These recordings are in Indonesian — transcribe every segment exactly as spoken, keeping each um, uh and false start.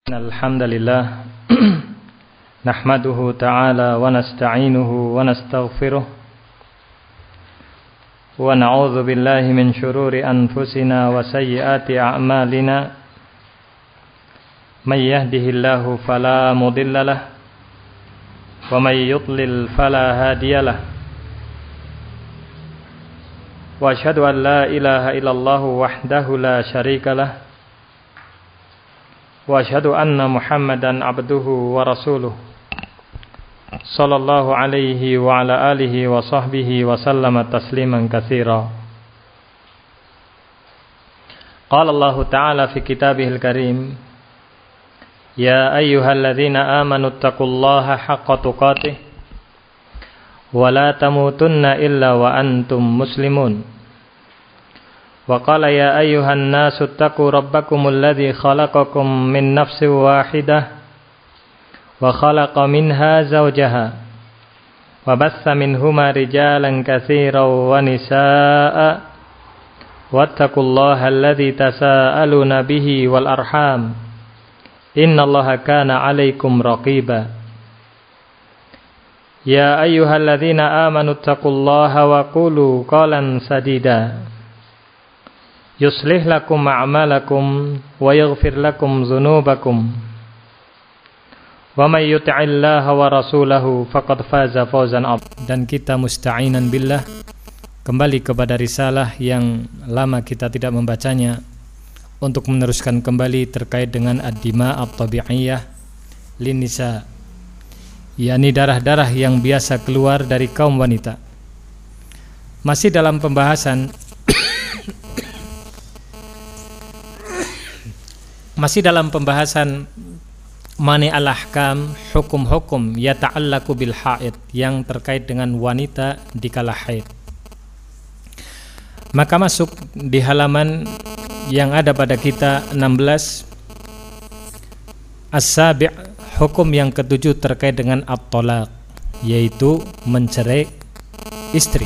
Alhamdulillah nahmaduhu ta'ala wa nasta'inuhu wa nastaghfiruh wa na'udzu billahi min shururi anfusina wa sayyiati a'malina may yahdihillahu fala mudilla lahu wa may yudlil fala hadiya lahu wa asyhadu an la ilaha illallah wahdahu la syarika lahu wa asyhadu anna Muhammadan abduhu wa rasuluh sallallahu alaihi wa ala alihi wa sahbihi wa sallama tasliman katsira. Qala Allah ta'ala fi kitabihil karim, ya ayyuhalladzina amanu taqullaha haqqa tuqatih wa la tamutunna illa wa antum muslimun. Wa qala ya ayyuhan nasu taqu rabbakumul ladzi khalaqakum min nafsin wahidah wa khalaqa minha zawjaha wa bassa minhuma rijalan katsiran wa nisaa'a wattaqullaha alladzi tasaaluna bihi wal arham innallaha kana 'alaikum raqiba. Ya ayyuhalladzina amanu taqullaha wa qulu qalan sadida yuslih lakum a'malakum wa yaghfir lakum dzunubakum wa may yuti'illaha wa rasulahu faqad faza fawzan 'azima. Dan kita musta'inan billah kembali kepada risalah yang lama kita tidak membacanya untuk meneruskan kembali terkait dengan ad-dima at-tabi'iyah lin-nisa, yakni darah-darah yang biasa keluar dari kaum wanita. Masih dalam pembahasan Masih dalam pembahasan mani al-ahkam, hukum-hukum yata'allaku bil haid, yang terkait dengan wanita di kala haid. Maka masuk di halaman yang ada pada kita enam belas, as-sabi', hukum yang ketujuh terkait dengan at-talaq, yaitu mencerai istri.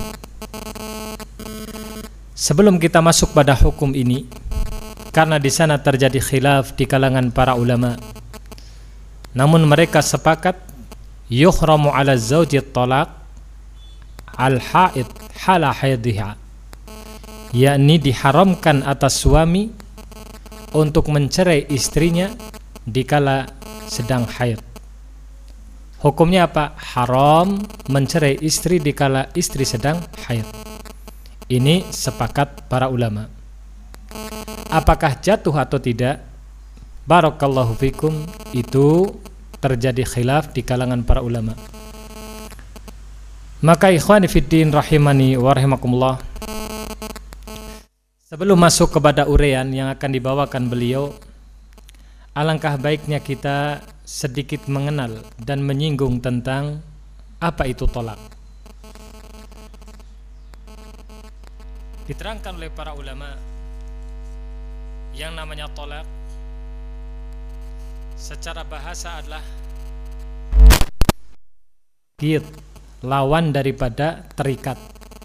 Sebelum kita masuk pada hukum ini, karena di sana terjadi khilaf di kalangan para ulama, namun mereka sepakat yuhramu ala zawji talaq al-haid hala haidha, yakni diharamkan atas suami untuk mencerai istrinya dikala sedang haid. Hukumnya apa? Haram mencerai istri dikala istri sedang haid. Ini sepakat para ulama. Apakah jatuh atau tidak? Barakallahu fikum, itu terjadi khilaf di kalangan para ulama. Maka ikhwani fiddin rahimani wa rahimakumullah, sebelum masuk kepada uraian yang akan dibawakan beliau, alangkah baiknya kita sedikit mengenal dan menyinggung tentang apa itu tolak. Diterangkan oleh para ulama, yang namanya tolak secara bahasa adalah qid, lawan daripada terikat.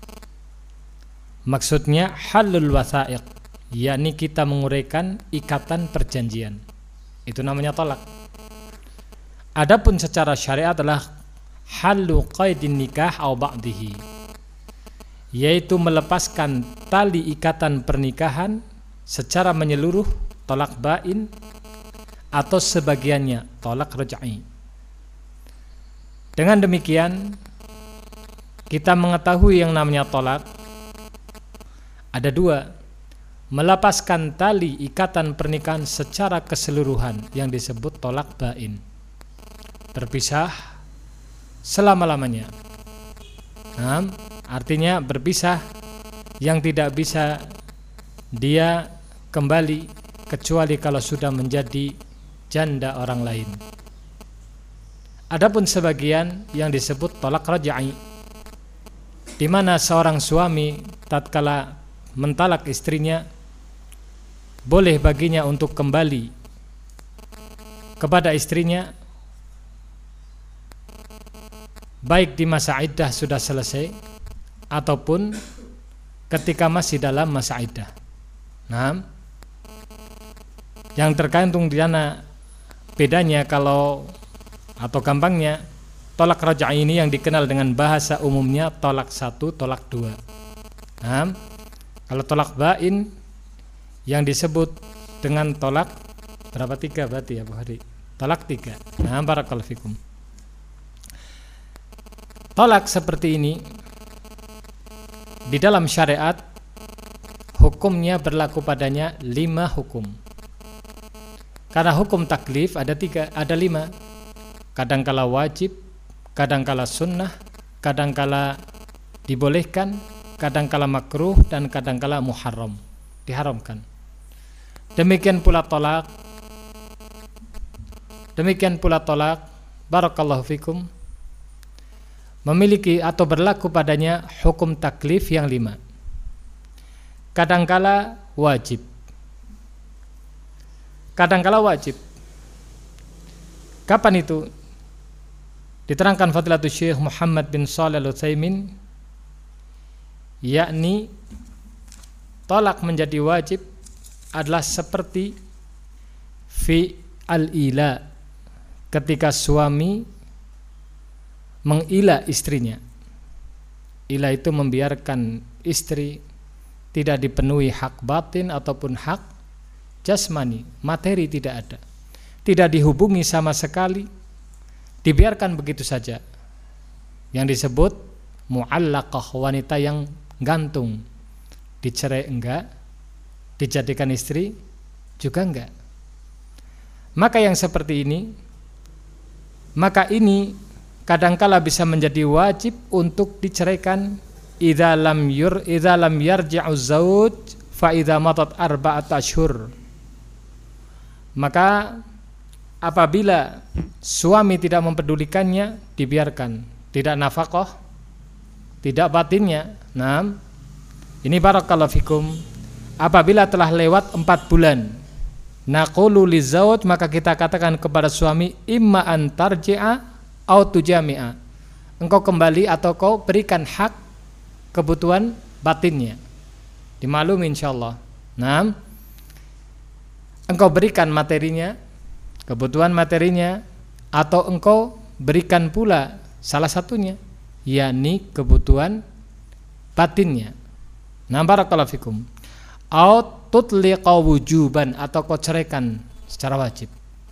Maksudnya halul wasaiq, yakni kita menguraikan ikatan perjanjian. Itu namanya tolak. Adapun secara syariat adalah halu qaidin nikah au ba'dihi, yaitu melepaskan tali ikatan pernikahan secara menyeluruh, tolak bain, atau sebagiannya, tolak raj'i. Dengan demikian kita mengetahui yang namanya tolak ada dua: melepaskan tali ikatan pernikahan secara keseluruhan yang disebut tolak bain, berpisah selama-lamanya. Nah, artinya berpisah yang tidak bisa dia kembali kecuali kalau sudah menjadi janda orang lain. Adapun sebagian yang disebut tolak raj'i, di mana seorang suami tatkala mentalak istrinya, boleh baginya untuk kembali kepada istrinya baik di masa iddah sudah selesai ataupun ketika masih dalam masa iddah. Nah, yang tergantung di sana bedanya kalau atau gampangnya tolak raj'i ini yang dikenal dengan bahasa umumnya tolak satu, tolak dua. Nah, kalau tolak bain yang disebut dengan tolak berapa, tiga berarti ya Bu Hadi? Tolak tiga. Nah, barakallahu fikum. Tolak seperti ini di dalam syariat hukumnya berlaku padanya lima hukum. Karena hukum taklif ada tiga, ada lima. Kadangkala wajib, kadangkala sunnah, kadangkala dibolehkan, kadangkala makruh, dan kadangkala muharram, diharamkan. Demikian pula tolak. Demikian pula tolak, barakallahu fikum, memiliki atau berlaku padanya hukum taklif yang lima. Kadangkala wajib. Kadangkala wajib. Kapan itu? Diterangkan Fadilatul Syekh Muhammad bin Shalih Al-Utsaimin, yakni tolak menjadi wajib adalah seperti fi al-ila, ketika suami mengila istrinya. Ila itu membiarkan istri tidak dipenuhi hak batin ataupun hak jasmani, materi tidak ada, tidak dihubungi sama sekali, dibiarkan begitu saja. Yang disebut mu'allaqah, wanita yang gantung, dicerai enggak, dijadikan istri juga enggak. Maka yang seperti ini, maka ini kadangkala bisa menjadi wajib untuk diceraikan idza lam yur idza lam yarji'u zauj fa idza matat arba'at ashhur. Maka apabila suami tidak mempedulikannya, dibiarkan, tidak nafkah, tidak batinnya. Nah, ini barakallahu fikum, apabila telah lewat empat bulan, naqulu lizauj, maka kita katakan kepada suami, imma an tarji'a au tujami'a, engkau kembali atau kau berikan hak kebutuhan batinnya, dimaklumi insyaallah. Nah, engkau berikan materinya, kebutuhan materinya, atau engkau berikan pula salah satunya, yakni kebutuhan batinnya. Nah, barakallahu fikum. Au tutliqa wujuban, atau kau ceraikan secara wajib.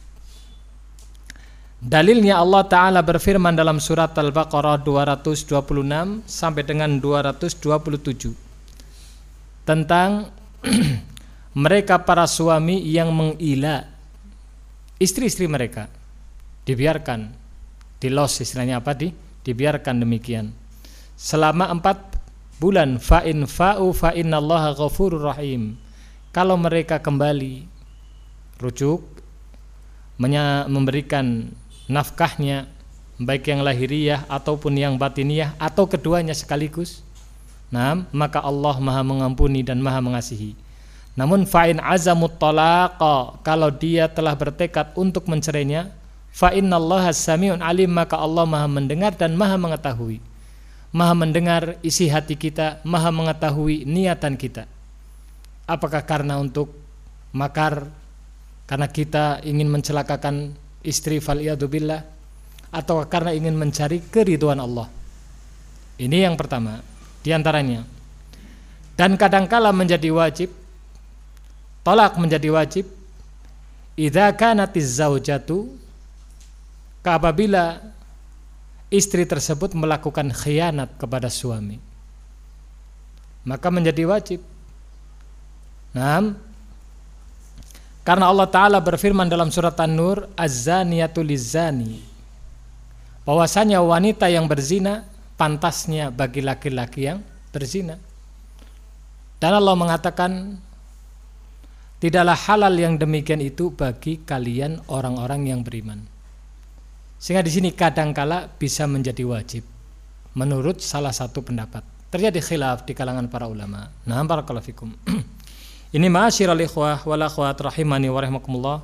Dalilnya Allah Ta'ala berfirman dalam surat Al-Baqarah dua ratus dua puluh enam sampai dengan dua ratus dua puluh tujuh tentang mereka para suami yang mengila istri-istri mereka, dibiarkan, dilos istilahnya apa, di dibiarkan demikian selama empat bulan. Fa in fa'u fa innallaha ghafurur rahim. Kalau mereka kembali, rujuk, memberikan nafkahnya, baik yang lahiriah ataupun yang batiniyah, atau keduanya sekaligus, nah, maka Allah Maha mengampuni dan Maha mengasihi. Namun fa'in azamut talaqa, kalau dia telah bertekad untuk mencerainya, fa innallaha samiun alim, maka Allah Maha mendengar dan Maha mengetahui. Maha mendengar isi hati kita, Maha mengetahui niatan kita. Apakah karena untuk makar, karena kita ingin mencelakakan istri, faliyadzubillah, atau karena ingin mencari keridhaan Allah? Ini yang pertama diantaranya. Dan kadangkala menjadi wajib, tolak menjadi wajib, idza kanatiz zaujatu, apabila istri tersebut melakukan khianat kepada suami, maka menjadi wajib. Nah, karena Allah Ta'ala berfirman dalam surat An-Nur, az-zaniyatu liz-zani, bahwasanya wanita yang berzina pantasnya bagi laki-laki yang berzina. Dan Allah mengatakan, tidaklah halal yang demikian itu bagi kalian orang-orang yang beriman. Sehingga di sini kadangkala bisa menjadi wajib menurut salah satu pendapat. Terjadi khilaf di kalangan para ulama. Nah, barakallahu fikum. Ini ma'asyiral ikhwah wal akhwat rahimani wa rahimakumullah.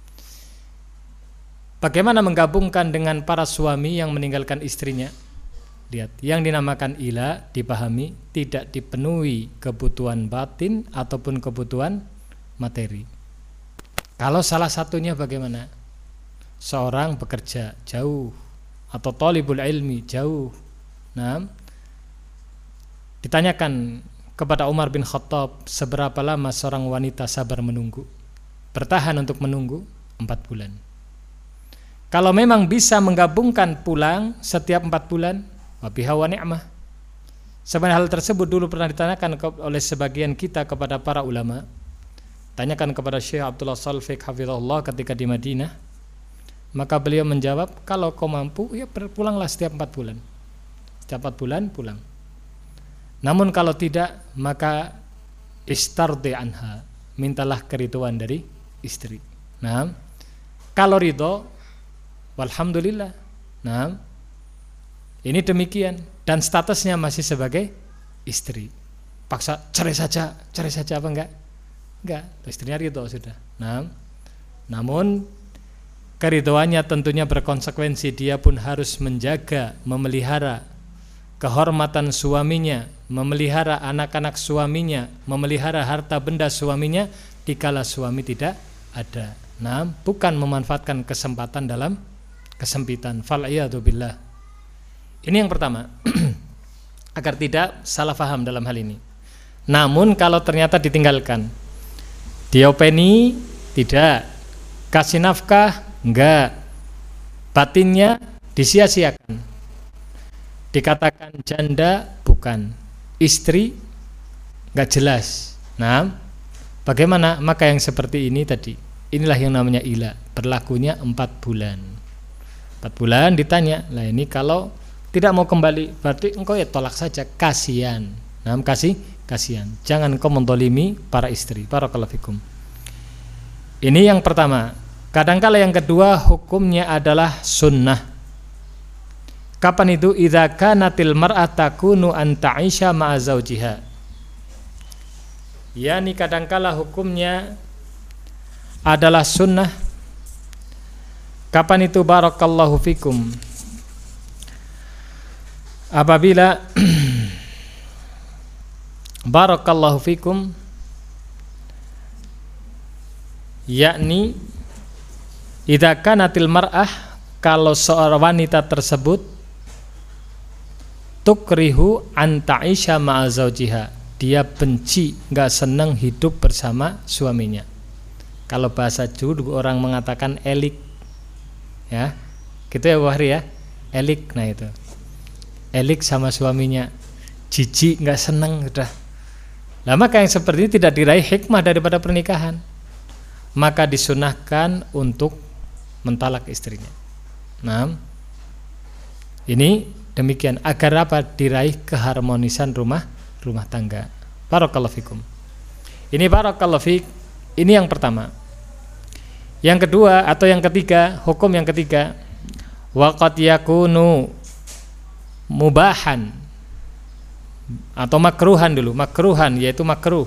Bagaimana menggabungkan dengan para suami yang meninggalkan istrinya? Lihat, yang dinamakan ila dipahami tidak dipenuhi kebutuhan batin ataupun kebutuhan materi. Kalau salah satunya bagaimana? seorang bekerja jauh atau thalibul ilmi jauh. Nah, ditanyakan kepada Umar bin Khattab, seberapa lama seorang wanita sabar menunggu, bertahan untuk menunggu? Empat bulan. Kalau memang bisa menggabungkan pulang setiap empat bulan, wabiha wa ni'mah. Sebenarnya hal tersebut dulu pernah ditanyakan oleh sebagian kita kepada para ulama. Tanyakan kepada Syekh Abdullah Salfiq hafizahullah ketika di Madinah. Maka beliau menjawab, kalau kau mampu, ya pulanglah setiap empat bulan. Setiap empat bulan pulang. Namun kalau tidak, maka istardi anha, mintalah keriduan dari istri. Nah, kalau ridho, walhamdulillah. Nah, ini demikian, dan statusnya masih sebagai istri. Paksa cerai saja, cerai saja apa enggak? Enggak, istrinya ridho sudah. Nah, namun keridhoannya tentunya berkonsekuensi, dia pun harus menjaga, memelihara kehormatan suaminya, memelihara anak-anak suaminya, memelihara harta benda suaminya dikala suami tidak ada. Nah, bukan memanfaatkan kesempatan dalam kesempitan. Fal'iyadu billah. Ini yang pertama. Agar tidak salah faham dalam hal ini. Namun kalau ternyata ditinggalkan, diopeni tidak, kasih nafkah enggak, batinnya disia-siakan, dikatakan janda bukan, istri enggak jelas. Nah, bagaimana? Maka yang seperti ini tadi, inilah yang namanya ila, berlakunya empat bulan. Empat bulan ditanya, lah ini kalau tidak mau kembali, berarti engkau ya tolak saja, kasihan. Nah, kasih kasihan. Jangan engkau mendolimi para istri. Barakallahu fikum. Ini yang pertama. Kadangkala yang kedua hukumnya adalah sunnah. Kapan itu? Idza kanatil mar'atu takunu an ta'isha ma'a zawjiha. Yani kadangkala hukumnya adalah sunnah. Kapan itu? Barakallahu fikum. Apabila barakallahu fikum, yakni idza kanatil mar'ah, kalau seorang wanita tersebut tukrihu an ta'isha ma'a zawjiha, dia benci, enggak senang hidup bersama suaminya. Kalau bahasa dulu orang mengatakan elik, ya gitu ya Bu Wahri ya, elik. Nah itu elik sama suaminya, jijik, enggak senang sudah. Nah, maka yang seperti ini tidak diraih hikmah daripada pernikahan, maka disunahkan untuk mentalak istrinya. Nah, ini demikian agar apa? Diraih keharmonisan rumah rumah tangga. Barakallahu fikum. Ini barakallahu fik. Ini yang pertama. Yang kedua atau yang ketiga, hukum yang ketiga, waqad yakunu mubahan atau makruhan dulu, makruhan yaitu makruh.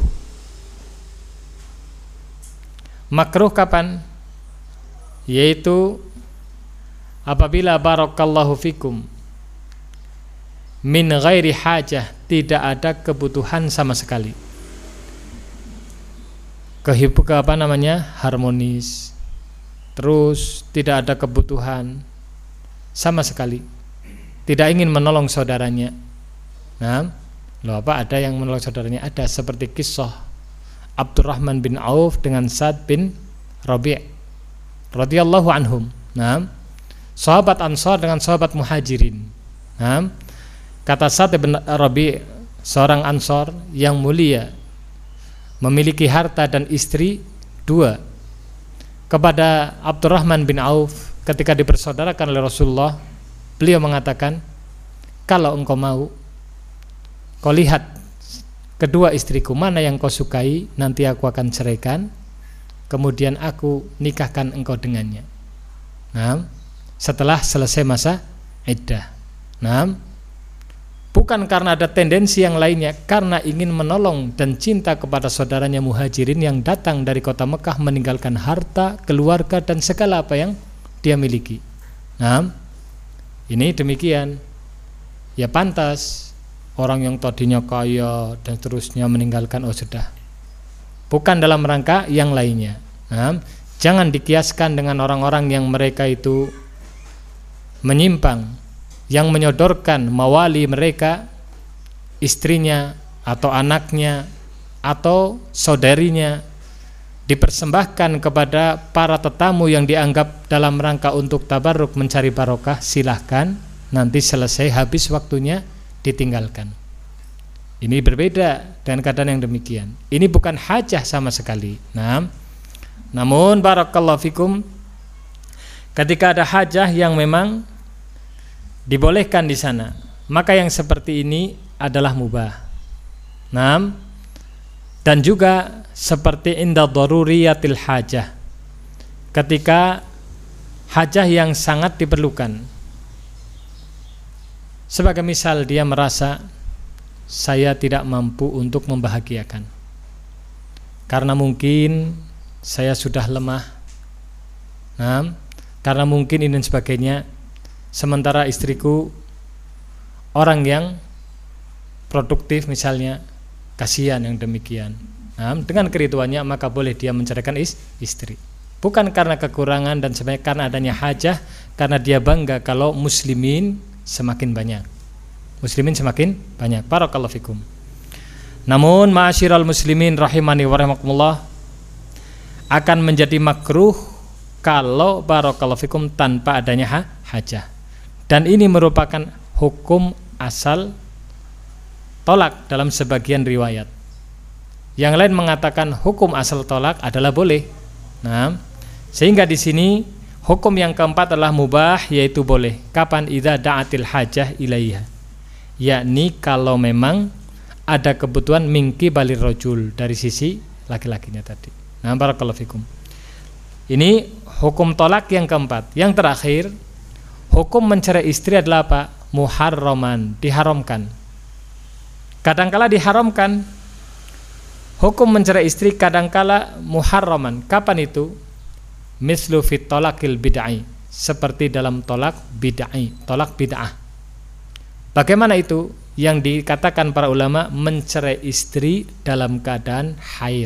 Makruh kapan? Yaitu apabila barakallahu fikum min ghairi hajah, tidak ada kebutuhan sama sekali. Kehibu ke apa namanya? Harmonis. Terus tidak ada kebutuhan sama sekali. Tidak ingin menolong saudaranya. Nah, loh apa ada yang menolong saudaranya? Ada, seperti kisah Abdurrahman bin Auf dengan Sa'd bin Rabi' radhiyallahu anhum. Nah, sahabat Ansar dengan sahabat Muhajirin. Nah, kata Sa'd bin Rabi', seorang Ansar yang mulia, memiliki harta dan istri dua. Kepada Abdurrahman bin Auf ketika dipersaudarakan oleh Rasulullah, beliau mengatakan, kalau engkau mau, kau lihat kedua istriku, mana yang kau sukai, nanti aku akan ceraikan, kemudian aku nikahkan engkau dengannya. Nah, setelah selesai masa iddah. Nah, bukan karena ada tendensi yang lainnya, karena ingin menolong dan cinta kepada saudaranya Muhajirin yang datang dari kota Mekah meninggalkan harta, keluarga dan segala apa yang dia miliki. Nah, ini demikian. Ya pantas orang yang tadinya kaya dan terusnya meninggalkan, oh sudah. Bukan dalam rangka yang lainnya. Nah, Jangan dikiaskan dengan orang-orang yang mereka itu menyimpang, yang menyodorkan mawali mereka, istrinya atau anaknya atau saudarinya, dipersembahkan kepada para tetamu yang dianggap dalam rangka untuk tabarruk mencari barokah. Silahkan, nanti selesai habis waktunya ditinggalkan. Ini berbeda dengan keadaan yang demikian. Ini bukan hajah sama sekali. Nah, namun barakallahu fikum, ketika ada hajah yang memang dibolehkan di sana, maka yang seperti ini adalah mubah. Nah, dan juga seperti inda daruriyatil hajah, ketika hajah yang sangat diperlukan. Sebagai misal, dia merasa saya tidak mampu untuk membahagiakan karena mungkin saya sudah lemah, nah, karena mungkin ini dan sebagainya, sementara istriku orang yang produktif misalnya, kasihan yang demikian. Nah, dengan keriduannya maka boleh dia menceraikan istri, bukan karena kekurangan dan sebagainya, karena adanya hajah, karena dia bangga kalau muslimin semakin banyak, muslimin semakin banyak. Barakallahu fikum. Namun ma'asyiral muslimin rahimani wa rahimakumullah, akan menjadi makruh kalau barakallahu fikum tanpa adanya hajah. Dan ini merupakan hukum asal tolak dalam sebagian riwayat. Yang lain mengatakan hukum asal tolak adalah boleh. Nah, sehingga di sini hukum yang keempat adalah mubah, yaitu boleh. Kapan? Idza da'atil hajah ilaiha, yakni kalau memang ada kebutuhan mingki balir rojul, dari sisi laki-lakinya tadi. Nah, barakallahu fikum. Ini hukum tolak yang keempat. Yang terakhir, hukum mencerai istri adalah apa? Muharraman, diharamkan. Kadangkala diharamkan. Hukum mencerai istri kadangkala muharraman. Kapan itu? Mislu fit talaqil bid'ai, seperti dalam tolak bid'ai, tolak bid'ah. Bagaimana itu? Yang dikatakan para ulama, mencerai istri dalam keadaan haid.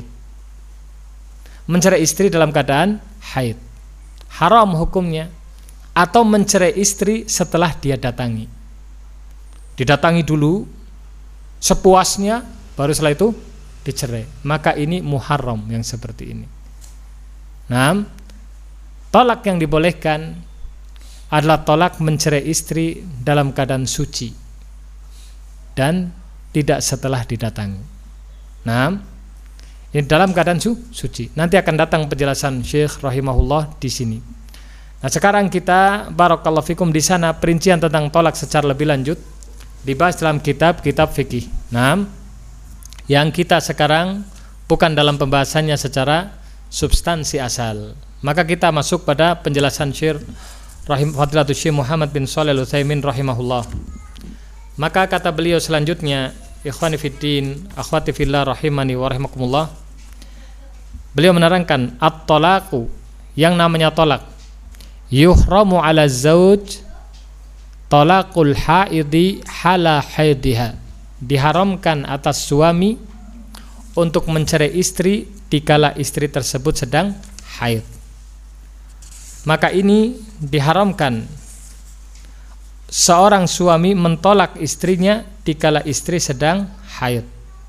Mencerai istri dalam keadaan haid haram hukumnya. Atau mencerai istri setelah dia datangi, didatangi dulu sepuasnya, baru setelah itu dicerai, maka ini muharram yang seperti ini. Nah, tolak yang dibolehkan adalah tolak mencerai istri dalam keadaan suci dan tidak setelah didatangi. Nah, ini dalam keadaan su suci. Nanti akan datang penjelasan Syekh rahimahullah di sini. Nah, sekarang kita barakallahu fikum, di sana perincian tentang tolak secara lebih lanjut dibahas dalam kitab-kitab fikih. Nah, yang kita sekarang bukan dalam pembahasannya secara substansi asal, maka kita masuk pada penjelasan Syekh rahim Fadilatul Syekh Muhammad bin Shalih Al-Utsaimin rahimahullah. Maka kata beliau selanjutnya, ikhwani fiddin, akhwati fillah rahimani wa rahimakumullah, beliau menerangkan at-talaqu, yang namanya tolak, yuhramu ala zauj talaqul haidi hala haidiha, diharamkan atas suami untuk mencerai istri dikala istri tersebut sedang haid. Maka ini diharamkan seorang suami mentolak istrinya dikala istri sedang haid.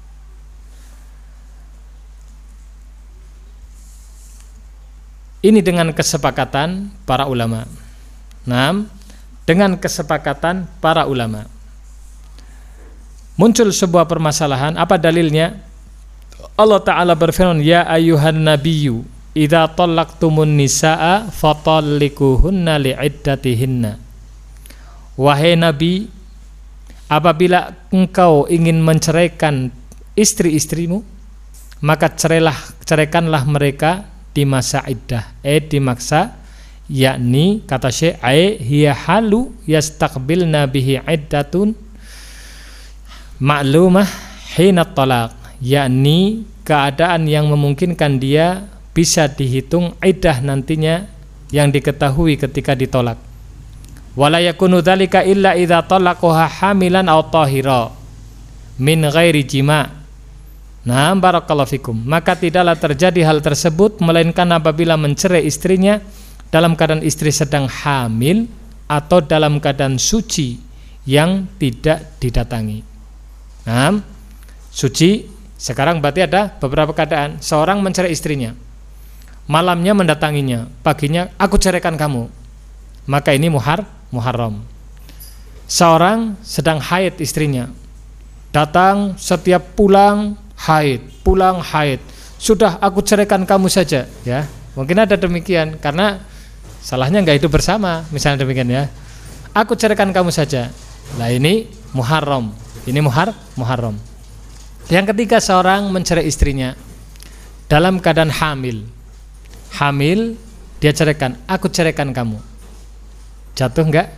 Ini dengan kesepakatan para ulama. Nah, dengan kesepakatan para ulama. Muncul sebuah permasalahan, apa dalilnya? Allah Ta'ala berfirman, ya ayyuhan nabiyyu idza talaqtumun nisaa fatallikuhunna li'iddatihinna. Wahai Nabi, apabila engkau ingin menceraikan istri-istrimu, maka cerailah, ceraikanlah mereka di masa iddah, eh di masa, yakni kata Syekh, ai hiya halu yastaqbilna bihi iddatun ma'lumah hina talaq, yakni keadaan yang memungkinkan dia bisa dihitung iddah nantinya yang diketahui ketika ditolak. Wala yakunu dzalika illa idza talaqaha hamilan aw tahira min ghairi jima'. Nah, barakallahu fikum. Maka tidaklah terjadi hal tersebut melainkan apabila mencerai istrinya dalam keadaan istri sedang hamil atau dalam keadaan suci yang tidak didatangi. Nah, suci sekarang berarti ada beberapa keadaan. Seorang mencerai istrinya, malamnya mendatanginya, paginya aku ceraikan kamu, maka ini muhar muharram. Seorang sedang haid istrinya, datang setiap pulang haid, pulang haid, sudah aku ceraikan kamu saja, ya mungkin ada demikian karena salahnya nggak hidup bersama, misalnya demikian ya. Aku ceraikan kamu saja. Nah ini muharram, ini muhar muharram. Yang ketiga, seorang mencerai istrinya dalam keadaan hamil, hamil dia ceraikan, aku ceraikan kamu. Jatuh enggak?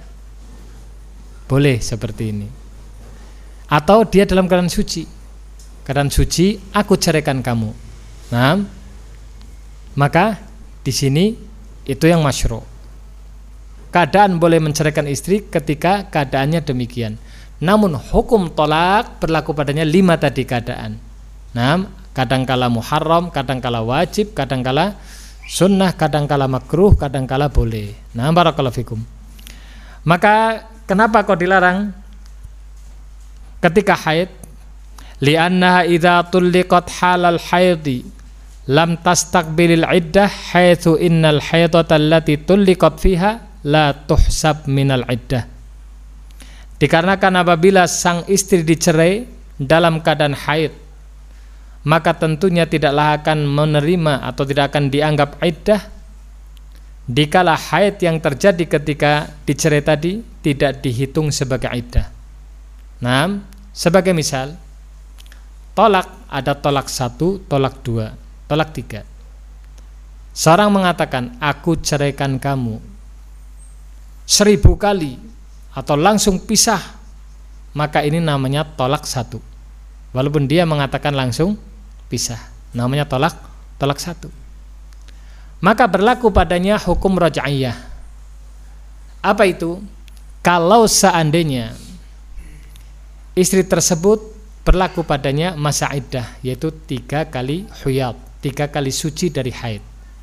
Boleh seperti ini. Atau dia dalam keadaan suci, keadaan suci, aku ceraikan kamu. Nah, maka di sini itu yang masyru'. Keadaan boleh menceraikan istri ketika keadaannya demikian. Namun hukum tolak berlaku padanya lima tadi keadaan. Nah, kadangkala muharram, kadangkala wajib, kadangkala sunnah, kadangkala makruh, kadangkala boleh. Nah, barakallahu fikum. Maka kenapa kok dilarang ketika haid? Li'annaha idza tulliqat halal haidhi lam tastaqbilil iddah haitsu innal haidata allati tulliqat fiha la tuhsab minal iddah. Dikarenakan apabila sang istri dicerai dalam keadaan haid, maka tentunya tidaklah akan menerima atau tidak akan dianggap iddah dikala haid yang terjadi ketika dicerai tadi tidak dihitung sebagai iddah. Nah, sebagai misal, tolak ada tolak satu, tolak dua, tolak tiga. Seorang mengatakan, aku ceraikan kamu seribu kali atau langsung pisah, maka ini namanya tolak satu. Walaupun dia mengatakan langsung pisah, namanya tolak tolak satu. Maka berlaku padanya hukum raj'iyah. Apa itu? Kalau seandainya istri tersebut berlaku padanya masa iddah, yaitu tiga kali huyad, tiga kali suci dari haid.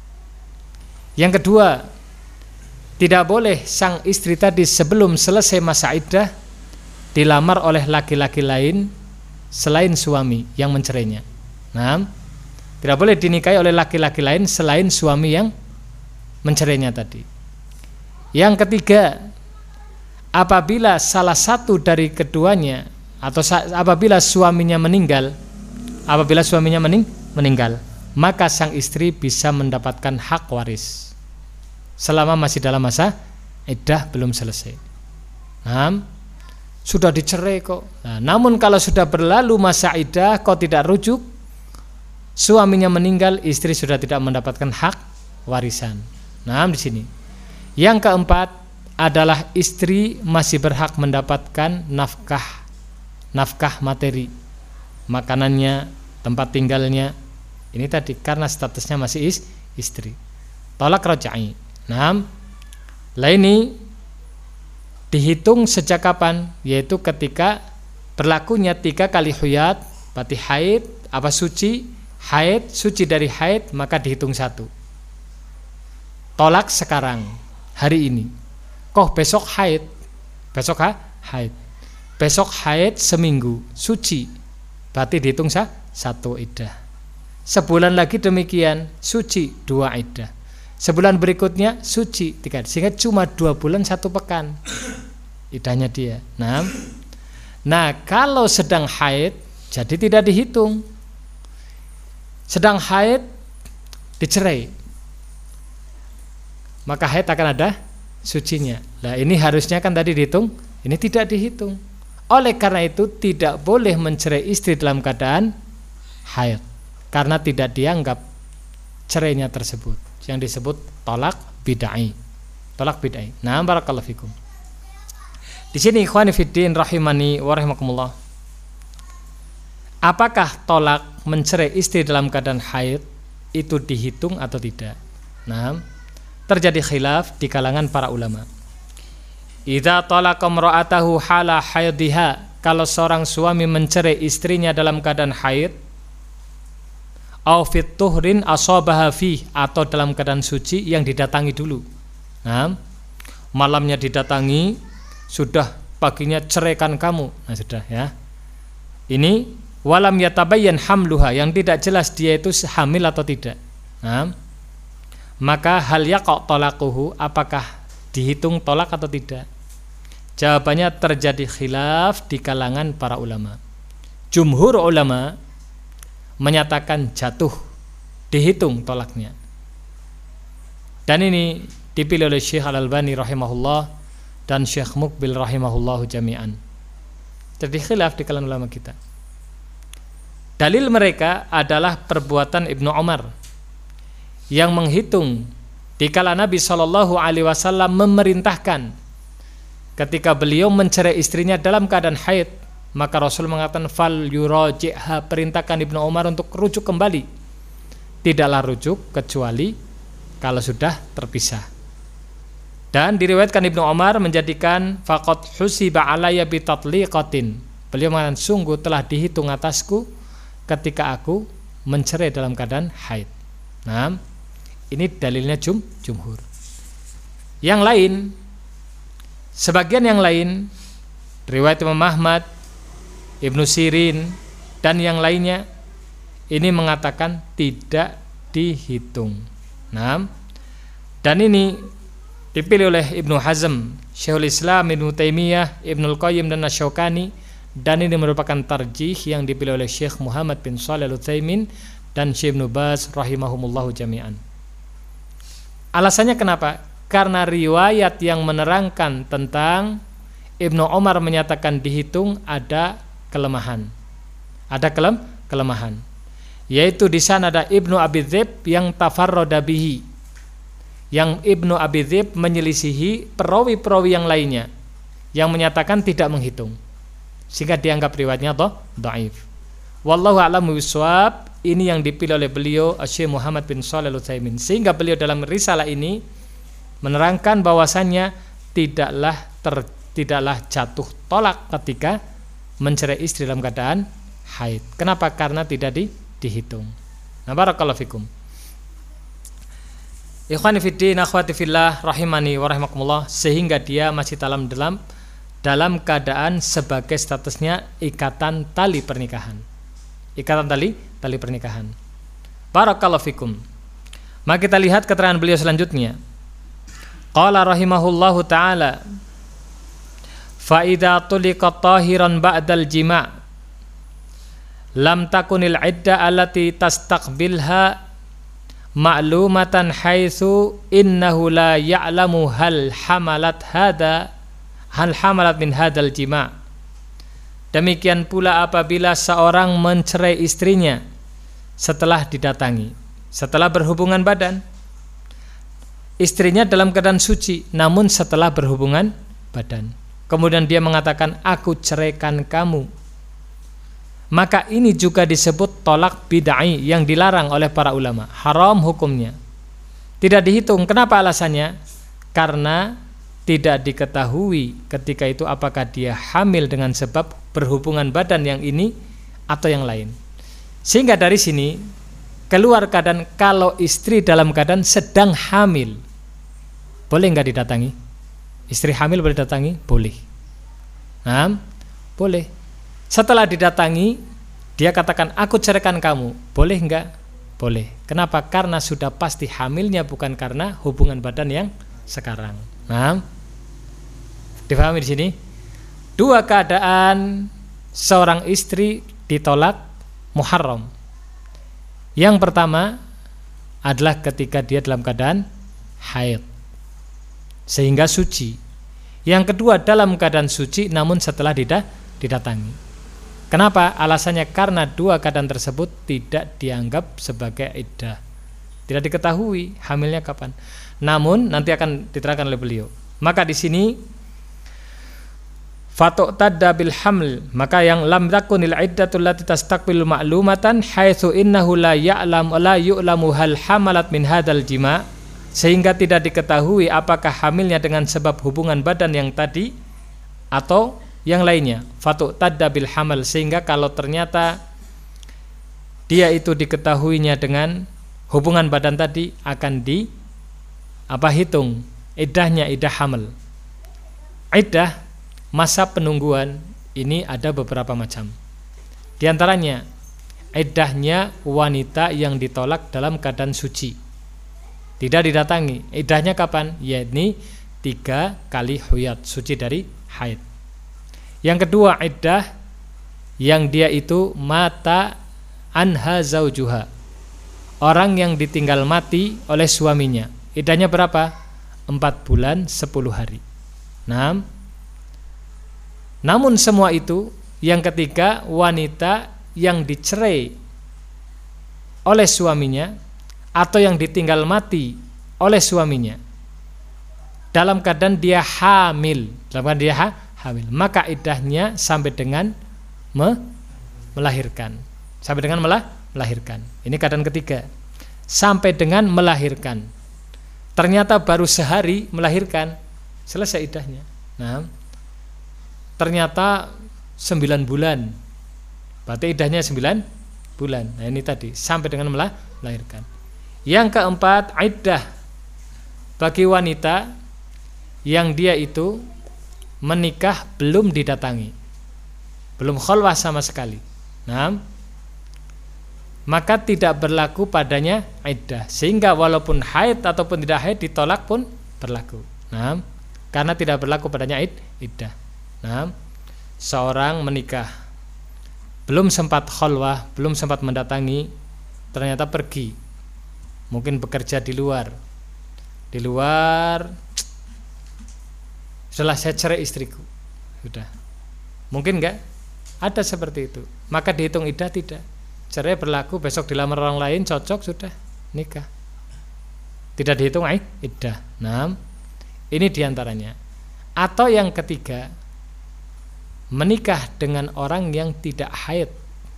Yang kedua, tidak boleh sang istri tadi sebelum selesai masa iddah dilamar oleh laki-laki lain selain suami yang mencerainya. Nah, tidak boleh dinikahi oleh laki-laki lain selain suami yang mencerainya tadi. Yang ketiga, apabila salah satu dari keduanya atau apabila suaminya meninggal, apabila suaminya mening, meninggal, maka sang istri bisa mendapatkan hak waris selama masih dalam masa iddah belum selesai. Nah, sudah dicerai kok. Nah, namun kalau sudah berlalu masa iddah kok tidak rujuk, suaminya meninggal, istri sudah tidak mendapatkan hak warisan. Nah, di sini. Yang keempat adalah istri masih berhak mendapatkan nafkah, nafkah materi, makanannya, tempat tinggalnya. Ini tadi karena statusnya masih is, istri. Tolak raj'i. Nah, lah ini dihitung sejak kapan? Yaitu ketika berlakunya tiga kali huyad, berarti haid, apa suci, haid, suci dari haid, maka dihitung satu. Tolak sekarang, hari ini. Kok besok haid? Besok ha? Haid. Besok haid seminggu, suci, berarti dihitung sah? Satu iddah. Sebulan lagi demikian, suci, dua iddah. Sebulan berikutnya suci, tiga, sehingga cuma dua bulan satu pekan idahnya dia. Nah, nah kalau sedang haid jadi tidak dihitung. Sedang haid dicerai, maka haid akan ada sucinya. Nah ini harusnya kan tadi dihitung, ini tidak dihitung. Oleh karena itu tidak boleh mencerai istri dalam keadaan haid, karena tidak dianggap cerainya tersebut, yang disebut tolak bid'ai. Tolak bid'ai. Nah, barakallahu fikum. Di sini ikhwani fiddin rahimani wa rahimakumullah. Apakah tolak mencerai istri dalam keadaan haid itu dihitung atau tidak? Nah, terjadi khilaf di kalangan para ulama. Idza talaqa imra'atahu hala haidhiha, kalau seorang suami mencerai istrinya dalam keadaan haid, au fit tuhrin asabaha fi, atau dalam keadaan suci yang didatangi dulu. Nah, malamnya didatangi, sudah paginya ceraikan kamu. Nah, sudah ya. Ini walam yatabayyan hamluha, yang tidak jelas dia itu hamil atau tidak. Nah, maka hal yaqa talaquhu, apakah dihitung tolak atau tidak? Jawabannya terjadi khilaf di kalangan para ulama. Jumhur ulama menyatakan jatuh, dihitung tolaknya. Dan ini dipilih oleh Syekh Al-Albani rahimahullah dan Syekh Muqbil rahimahullahu jami'an. Jadi khilaf di kalangan ulama kita. Dalil mereka adalah perbuatan Ibnu Umar yang menghitung dikala Nabi shallallahu alaihi wasallam memerintahkan ketika beliau mencerai istrinya dalam keadaan haid, maka Rasul mengatakan fal yuraji'ha, perintahkan Ibnu Umar untuk rujuk kembali. Tidaklah rujuk kecuali kalau sudah terpisah. Dan diriwayatkan Ibnu Umar menjadikan faqad husiba alayya bi tatliqatin. Beliau mengatakan sungguh telah dihitung atasku ketika aku mencerai dalam keadaan haid. Nah, ini dalilnya jum, jumhur. Yang lain, sebagian yang lain, riwayat Imam Ahmad, Ibnu Sirin dan yang lainnya, ini mengatakan tidak dihitung. Nah, dan ini dipilih oleh Ibnu Hazm, Syekhul Islam Ibnu Taimiyah, Ibnul Qayyim dan Asy-Syaukani, dan ini merupakan tarjih yang dipilih oleh Syekh Muhammad bin Shalih Al-Utsaimin dan Syekh Ibnu Baz rahimahumullahu jami'an. Alasannya kenapa? Karena riwayat yang menerangkan tentang Ibnu Umar menyatakan dihitung ada kelemahan. Ada kelem kelemahan. Yaitu di sana ada Ibnu Abi Dzib yang tafarrada bihi. Yang Ibnu Abi Dzib menyelisihi perawi-perawi yang lainnya yang menyatakan tidak menghitung. Sehingga dianggap riwayatnya dhaif. Wallahu a'lamu bishawab. Ini yang dipilih oleh beliau Syekh Muhammad bin Shalih Al-Utsaimin. Sehingga beliau dalam risalah ini menerangkan bahwasannya tidaklah ter, tidaklah jatuh tolak ketika mencerai istri dalam keadaan haid. Kenapa? Karena tidak di, dihitung. Nah, barakallahu fikum. Ikhwani fiddin, akhwati fillah, rahimani wa rahimakumullah, sehingga dia masih dalam dalam dalam keadaan sebagai statusnya ikatan tali pernikahan. Ikatan tali tali pernikahan. Barakallahu fikum. Maka kita lihat keterangan beliau selanjutnya. Qala rahimahullahu taala, fa idza tuliqa tahiran ba'dal jima' lam takunil idda allati tastaqbilha ma'lumatan haitsu innahu la ya'lamu hal hamalat hada hal hamalat min hadal jima'. Demikian pula apabila seorang mencerai istrinya setelah didatangi, setelah berhubungan badan, istrinya dalam keadaan suci, namun setelah berhubungan badan, kemudian dia mengatakan aku ceraikan kamu, maka ini juga disebut tolak bid'ah yang dilarang oleh para ulama. Haram hukumnya, tidak dihitung. Kenapa alasannya? Karena tidak diketahui ketika itu apakah dia hamil dengan sebab berhubungan badan yang ini atau yang lain. Sehingga dari sini keluar keadaan kalau istri dalam keadaan sedang hamil, boleh nggak didatangi? Istri hamil boleh datangi? Boleh. Nah, boleh. Setelah didatangi, dia katakan aku ceraikan kamu, boleh nggak? Boleh. Kenapa? Karena sudah pasti hamilnya, bukan karena hubungan badan yang sekarang. Nah, difahami di sini? Dua keadaan seorang istri ditolak muharram. Yang pertama adalah ketika dia dalam keadaan haid sehingga suci. Yang kedua dalam keadaan suci namun setelah didatangi. Kenapa? Alasannya karena dua keadaan tersebut tidak dianggap sebagai iddah. Tidak diketahui hamilnya kapan. Namun nanti akan diterangkan oleh beliau. Maka di sini fatu'tadda bil haml, maka yang lam takunil iddatul lati tastaqbilu ma'lumatan haitsu innahu la ya'lam la yu'lamu hal hamalat min hadzal jima', sehingga tidak diketahui apakah hamilnya dengan sebab hubungan badan yang tadi atau yang lainnya. Fatu'tadda bil haml, sehingga kalau ternyata dia itu diketahuinya dengan hubungan badan tadi, akan di apa hitung iddahnya, iddah hamil. Iddah masa penungguan ini ada beberapa macam. Di antaranya iddahnya wanita yang ditolak dalam keadaan suci, tidak didatangi. Iddahnya kapan? Yakni tiga kali huyat, suci dari haid. Yang kedua, iddah yang dia itu mata anha zaujuha, orang yang ditinggal mati oleh suaminya. Iddahnya berapa? Empat bulan sepuluh hari. Nah, namun semua itu, yang ketiga, wanita yang dicerai oleh suaminya atau yang ditinggal mati oleh suaminya dalam keadaan dia hamil, dalam keadaan dia ha, hamil, maka iddahnya sampai dengan me, melahirkan, sampai dengan melah, melahirkan. Ini keadaan ketiga, sampai dengan melahirkan. Ternyata baru sehari melahirkan, selesai iddahnya. Nah, ternyata sembilan bulan, berarti iddahnya sembilan bulan. Nah, ini tadi sampai dengan melah, melahirkan. Yang keempat, iddah bagi wanita yang dia itu menikah belum didatangi, belum khalwah sama sekali. Nah, maka tidak berlaku padanya iddah, sehingga walaupun haid ataupun tidak haid ditolak pun berlaku. Nah, karena tidak berlaku padanya id, iddah. Nah, seorang menikah belum sempat khalwah, belum sempat mendatangi, ternyata pergi, mungkin bekerja di luar, di luar, setelah saya cerai istriku, sudah, mungkin enggak? Ada seperti itu, maka dihitung iddah tidak. Cerai berlaku, besok dilamar orang lain, cocok, sudah nikah, tidak dihitung iddah. Nah, ini diantaranya. Atau yang ketiga, menikah dengan orang yang tidak haid,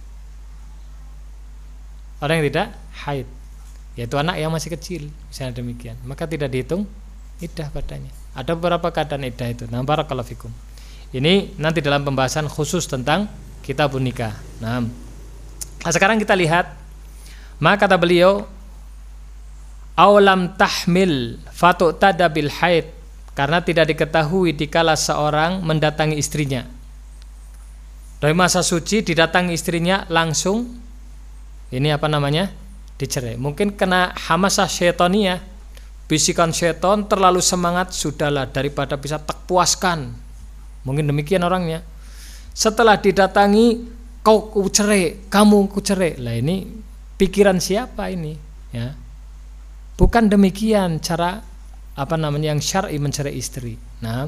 orang yang tidak haid, yaitu anak yang masih kecil, misalnya demikian, maka tidak dihitung iddah padanya. Ada beberapa keadaan iddah itu. Nah, barakallahu fikum. Ini nanti dalam pembahasan khusus tentang kitabun nikah. Nah, nah sekarang kita lihat, maka kata beliau, aulam tahmil fatu'tada bil haid, karena tidak diketahui dikala seorang mendatangi istrinya dari masa suci, didatangi istrinya langsung, ini apa namanya, dicerai. Mungkin kena hamasah syaitoniyah, bisikan syaiton, terlalu semangat, sudahlah daripada bisa tak puaskan, mungkin demikian orangnya. Setelah didatangi, kau ku cerai, kamu ku cerai. Lah ini pikiran siapa ini? Ya, bukan demikian cara apa namanya yang syar'i mencerai istri. Nah,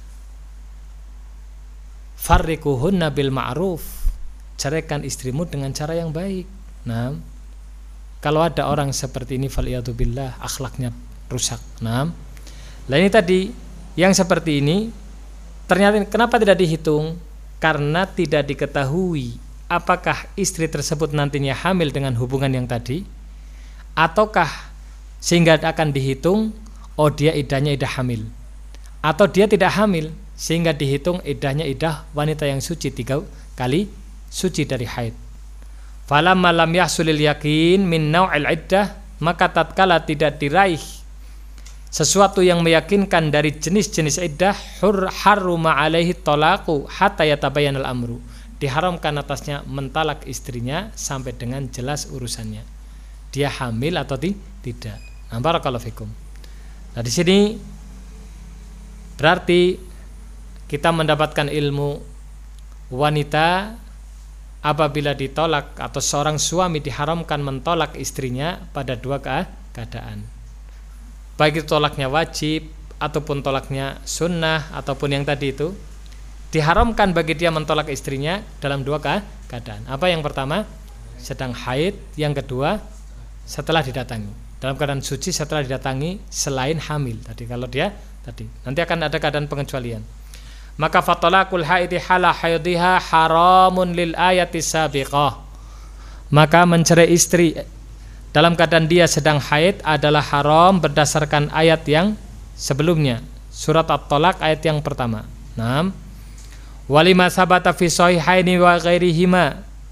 farriquhunna bil ma'ruf, ceraikan istrimu dengan cara yang baik. Nah, kalau ada orang seperti ini, faliyadu billah, akhlaknya rusak. Nah, lah ini tadi yang seperti ini, ternyata kenapa tidak dihitung? Karena tidak diketahui apakah istri tersebut nantinya hamil dengan hubungan yang tadi, ataukah sehingga akan dihitung, oh dia iddahnya iddah hamil, atau dia tidak hamil sehingga dihitung iddahnya iddah wanita yang suci tiga kali suci dari haid. Falamma lam yahsulil yakin min naw'il iddah, maka tatkala tidak diraih sesuatu yang meyakinkan dari jenis-jenis iddah, harruma alaihi talaqu hatta yatabayyanal amru, diharamkan atasnya mentalak istrinya sampai dengan jelas urusannya, dia hamil atau ti- tidak. Nah, barakallahu fikum. Nah, di sini berarti kita mendapatkan ilmu wanita apabila ditolak atau seorang suami diharamkan mentolak istrinya pada dua keadaan, baik itu tolaknya wajib ataupun tolaknya sunnah ataupun yang tadi itu, diharamkan bagi dia mentolak istrinya dalam dua keadaan. Apa yang pertama? Sedang haid. Yang kedua, setelah didatangi, dalam keadaan suci setelah didatangi selain hamil tadi. Kalau dia tadi, nanti akan ada keadaan pengecualian. Maka fatalaqul haidi hala haidhiha haramun lil ayati sabiqah, maka mencerai istri dalam keadaan dia sedang haid adalah haram berdasarkan ayat yang sebelumnya, surat At-Talaq ayat yang pertama. Naam. Walima sabata fi sahihaini wa ghairihima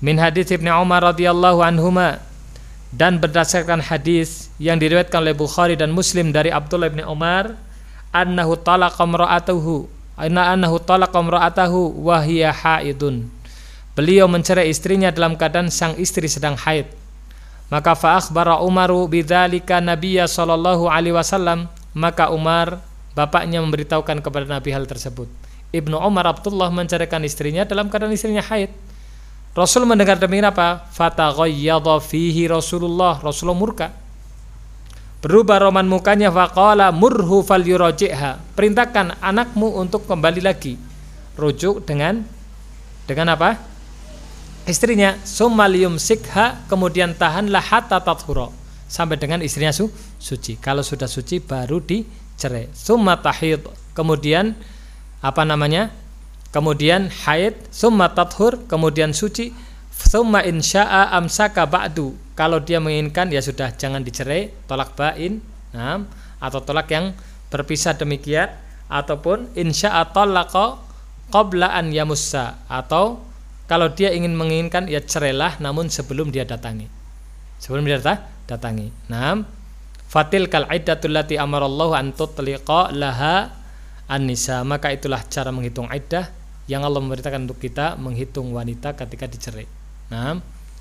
min hadits Ibnu Umar radhiyallahu anhuma, dan berdasarkan hadis yang diriwayatkan oleh Bukhari dan Muslim dari Abdullah bin Umar, annahu talaqa imra'atahu anna annahu talaqa imra'atahu wa hiya haidun. Beliau mencerai istrinya dalam keadaan sang istri sedang haid. Maka fa akhbara Umaru bidzalika Nabiyya sallallahu alaihi wasallam, maka Umar bapaknya memberitahukan kepada Nabi hal tersebut. Ibnu Umar Abdullah menceraikan istrinya dalam keadaan istrinya haid. Rasul mendengar demikian apa? Fataghayyadha fihi Rasulullah. Rasulullah murka. Berubah roman mukanya, faqala murhu falyuraji'ha. Perintahkan anakmu untuk kembali lagi. Rujuk dengan dengan apa? Istrinya. Summa liyumsikha, kemudian tahanlah hatta tathura, sampai dengan istrinya su, suci. Kalau sudah suci baru dicerai. Summa tahid, kemudian apa namanya? Kemudian haid, summa tathur, kemudian suci, summa insya'a amsaka ba'du. Kalau dia menginginkan ya sudah, jangan dicerai, tolak bain, nah, atau tolak yang berpisah demikian, ataupun insya'a talaqa qabla an yamussa, atau kalau dia ingin menginginkan ya cerailah namun sebelum dia datangi. Sebelum dia datangi. Nah, fatil kal iddatul lati amarallahu an tutliqa laha an-nisa, maka itulah cara menghitung iddah yang Allah memberitakan untuk kita menghitung wanita ketika dicerai. Nah,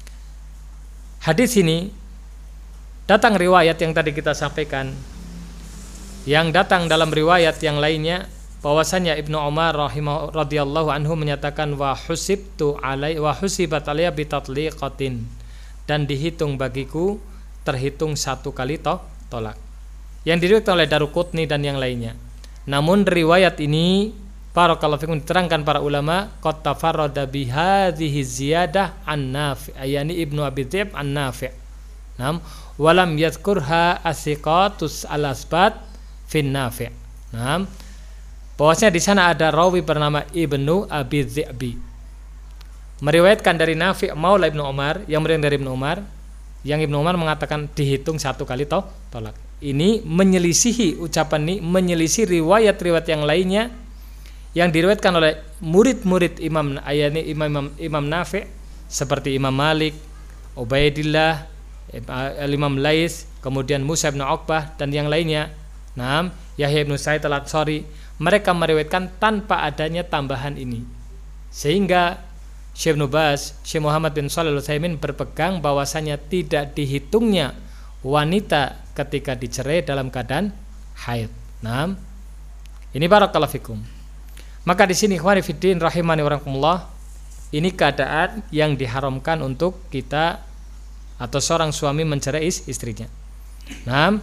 hadis ini datang riwayat yang tadi kita sampaikan, yang datang dalam riwayat yang lainnya bahwasanya Ibnu Umar rahimah radhiyallahu anhu menyatakan wa husibtu alai wa husibat alayya bi tatliqatin, dan dihitung bagiku terhitung satu kali to, tolak. Yang diriwayatkan oleh Daruqutni dan yang lainnya. Namun riwayat ini barakallahu fikum diterangkan para ulama qad tafarrada bi hadhihi ziyadah an Nafi', ayani Ibnu Abi Dzib an Nafi'. Naam, walam yadhkurha as-siqatus al-asbat fin Nafi'. Naam, bahwasanya di sana ada rawi bernama Ibnu Abi Dzib meriwayatkan dari Nafi' maula Ibnu Umar, yang meriwayatkan dari Ibnu Umar, yang Ibnu Umar mengatakan dihitung satu kali to, tolak. Ini menyelisihi ucapan ini, menyelisih riwayat-riwayat yang lainnya yang diriwayatkan oleh murid-murid Imam ayani Imam Imam, Imam Nafi' seperti Imam Malik, Ubaidillah, Imam Lais, kemudian Musa bin Uqbah dan yang lainnya. Naam, Yahya bin Sa'id al-Ansari, mereka meriwayatkan tanpa adanya tambahan ini. Sehingga Syekh Ibnu Baz, Syekh Muhammad bin Shalih Al-Utsaimin berpegang bahwasanya tidak dihitungnya wanita ketika dicerai dalam keadaan haid. Naam. Ini barakallahu fikum. Maka di sini ikhwani fiddin rahimani wa rahimakumullah, ini keadaan yang diharamkan untuk kita atau seorang suami mencerai istrinya. Nah,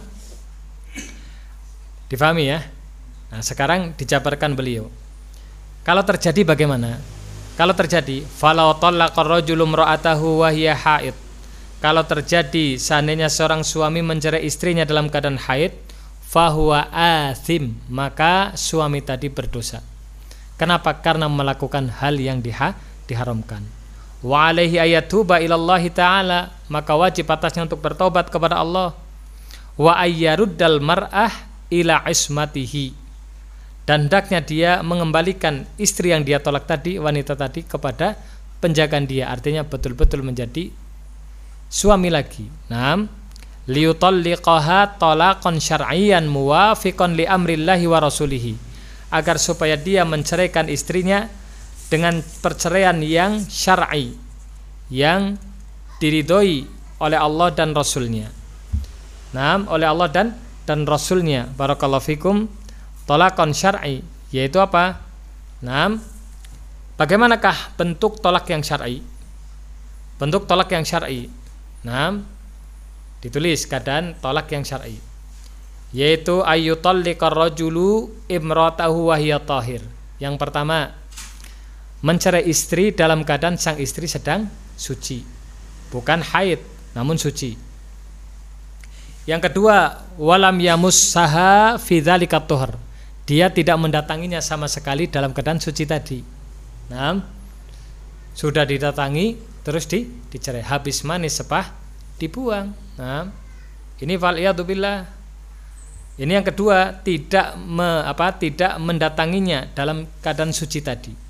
difahami ya. Nah, sekarang dijabarkan beliau. Kalau terjadi bagaimana? Kalau terjadi falau talaqa ar-rajulu imra'atahu wa hiya haid. Kalau terjadi seandainya seorang suami mencerai istrinya dalam keadaan haid, fahuwa athim, maka suami tadi berdosa. Kenapa? Karena melakukan hal yang diha, diharamkan. Wa alaihi ayatuba ilallahi ta'ala, maka wajib atasnya untuk bertobat kepada Allah. Wa ayyaruddal mar'ah ila ismatihi, dan hendaknya dia mengembalikan istri yang dia tolak tadi, wanita tadi, kepada penjagaan dia, artinya betul-betul menjadi suami lagi. Naam, liyutalliqaha talaqan syar'iyyan muwafiqan li amrillahi wa rasulihi, agar supaya dia menceraikan istrinya dengan perceraian yang syar'i, yang diridhoi oleh Allah dan Rasulnya. Naam, oleh Allah dan dan Rasulnya. Barakallahu fikum. Talaqan syar'i, yaitu apa? Naam, bagaimanakah bentuk tolak yang syar'i? Bentuk tolak yang syar'i. Naam, ditulis keadaan tolak yang syar'i, yaitu ayyutalliqar rajulu imratahu wa hiya tahir. Yang pertama, mencerai istri dalam keadaan sang istri sedang suci, bukan haid namun suci. Yang kedua, walam yamussaha fi dzalika tuhur, dia tidak mendatanginya sama sekali dalam keadaan suci tadi. Nah, sudah didatangi terus di dicerai, habis manis sepah dibuang. Nah, ini waliyadu billah. Ini yang kedua, tidak me, apa, tidak mendatanginya dalam keadaan suci tadi.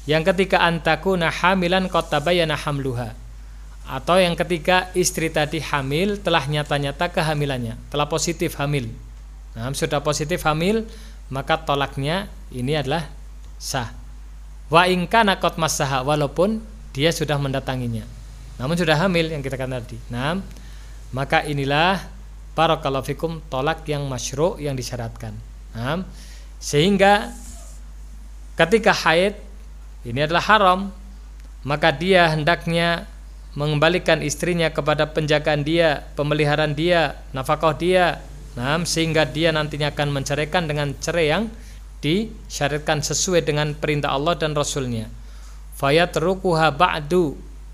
Yang ketiga antakuna hamilan qad tabayyana hamluha. Atau yang ketiga istri tadi hamil telah nyata-nyata kehamilannya, telah positif hamil. Nah, sudah positif hamil, maka tolaknya ini adalah sah. Wa in kana qad massaha, walaupun dia sudah mendatanginya. Namun sudah hamil yang kita katakan tadi. Nah, maka inilah barakallahu fikum tolak yang masyru' yang disyaratkan. Nah, sehingga ketika haid ini adalah haram, maka dia hendaknya mengembalikan istrinya kepada penjagaan dia, pemeliharaan dia, nafkah dia. Nah, sehingga dia nantinya akan menceraikan dengan cerai yang disyariatkan sesuai dengan perintah Allah dan Rasulnya. Fayatrukuha ba'du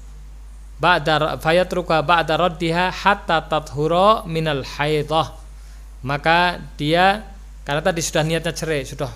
ba'da fayatrukuha ba'da raddiha hatta tathura minal haidah. Maka dia karena tadi sudah niatnya cerai, sudah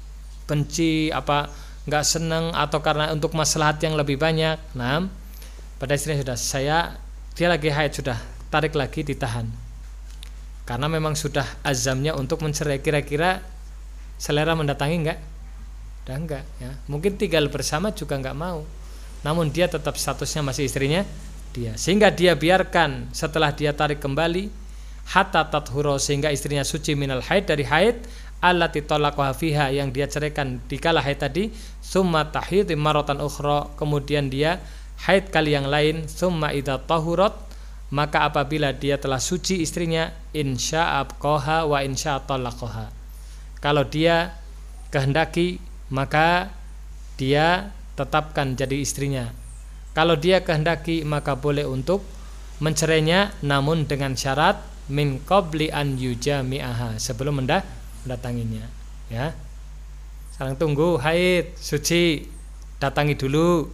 benci apa nggak senang atau karena untuk maslahat yang lebih banyak. Nah, pada istrinya sudah saya dia lagi haid, sudah tarik lagi, ditahan. Karena memang sudah azamnya untuk mencerai. Kira-kira selera mendatangi enggak? Udah enggak ya. Mungkin tinggal bersama juga enggak mau. Namun dia tetap statusnya masih istrinya dia. Sehingga dia biarkan setelah dia tarik kembali hatta tathura, sehingga istrinya suci minal haid, dari haid allati talaqaha fiha, yang dia ceraikan dikala haid tadi, summa tahid maratan ukhra, kemudian dia haid kali yang lain, summa idza tahurat, maka apabila dia telah suci istrinya, insya abqaha wa insya talaqaha, kalau dia kehendaki maka dia tetapkan jadi istrinya, kalau dia kehendaki maka boleh untuk mencerainya, namun dengan syarat min qabli an yujami'aha, sebelum mendah mendatanginya ya. Sekarang tunggu haid suci, datangi dulu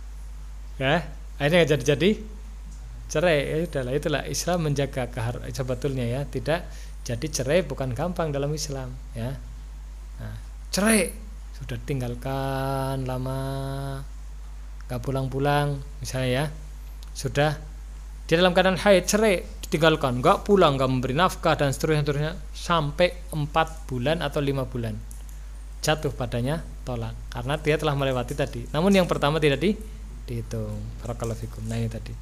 ya, akhirnya nggak jadi-jadi cerai. Ya udahlah, itulah Islam menjaga kehar sebetulnya ya, tidak jadi cerai bukan gampang dalam Islam ya. Nah, cerai sudah tinggalkan lama nggak pulang-pulang misalnya ya, sudah di dalam keadaan haid cerai, ditinggalkan, nggak pulang, nggak memberi nafkah dan seterusnya, seterusnya sampai empat bulan atau lima bulan, jatuh padanya tolak karena dia telah melewati tadi. Namun yang pertama tidak di, dihitung. Barakallahu fikum. Nah ini tadi.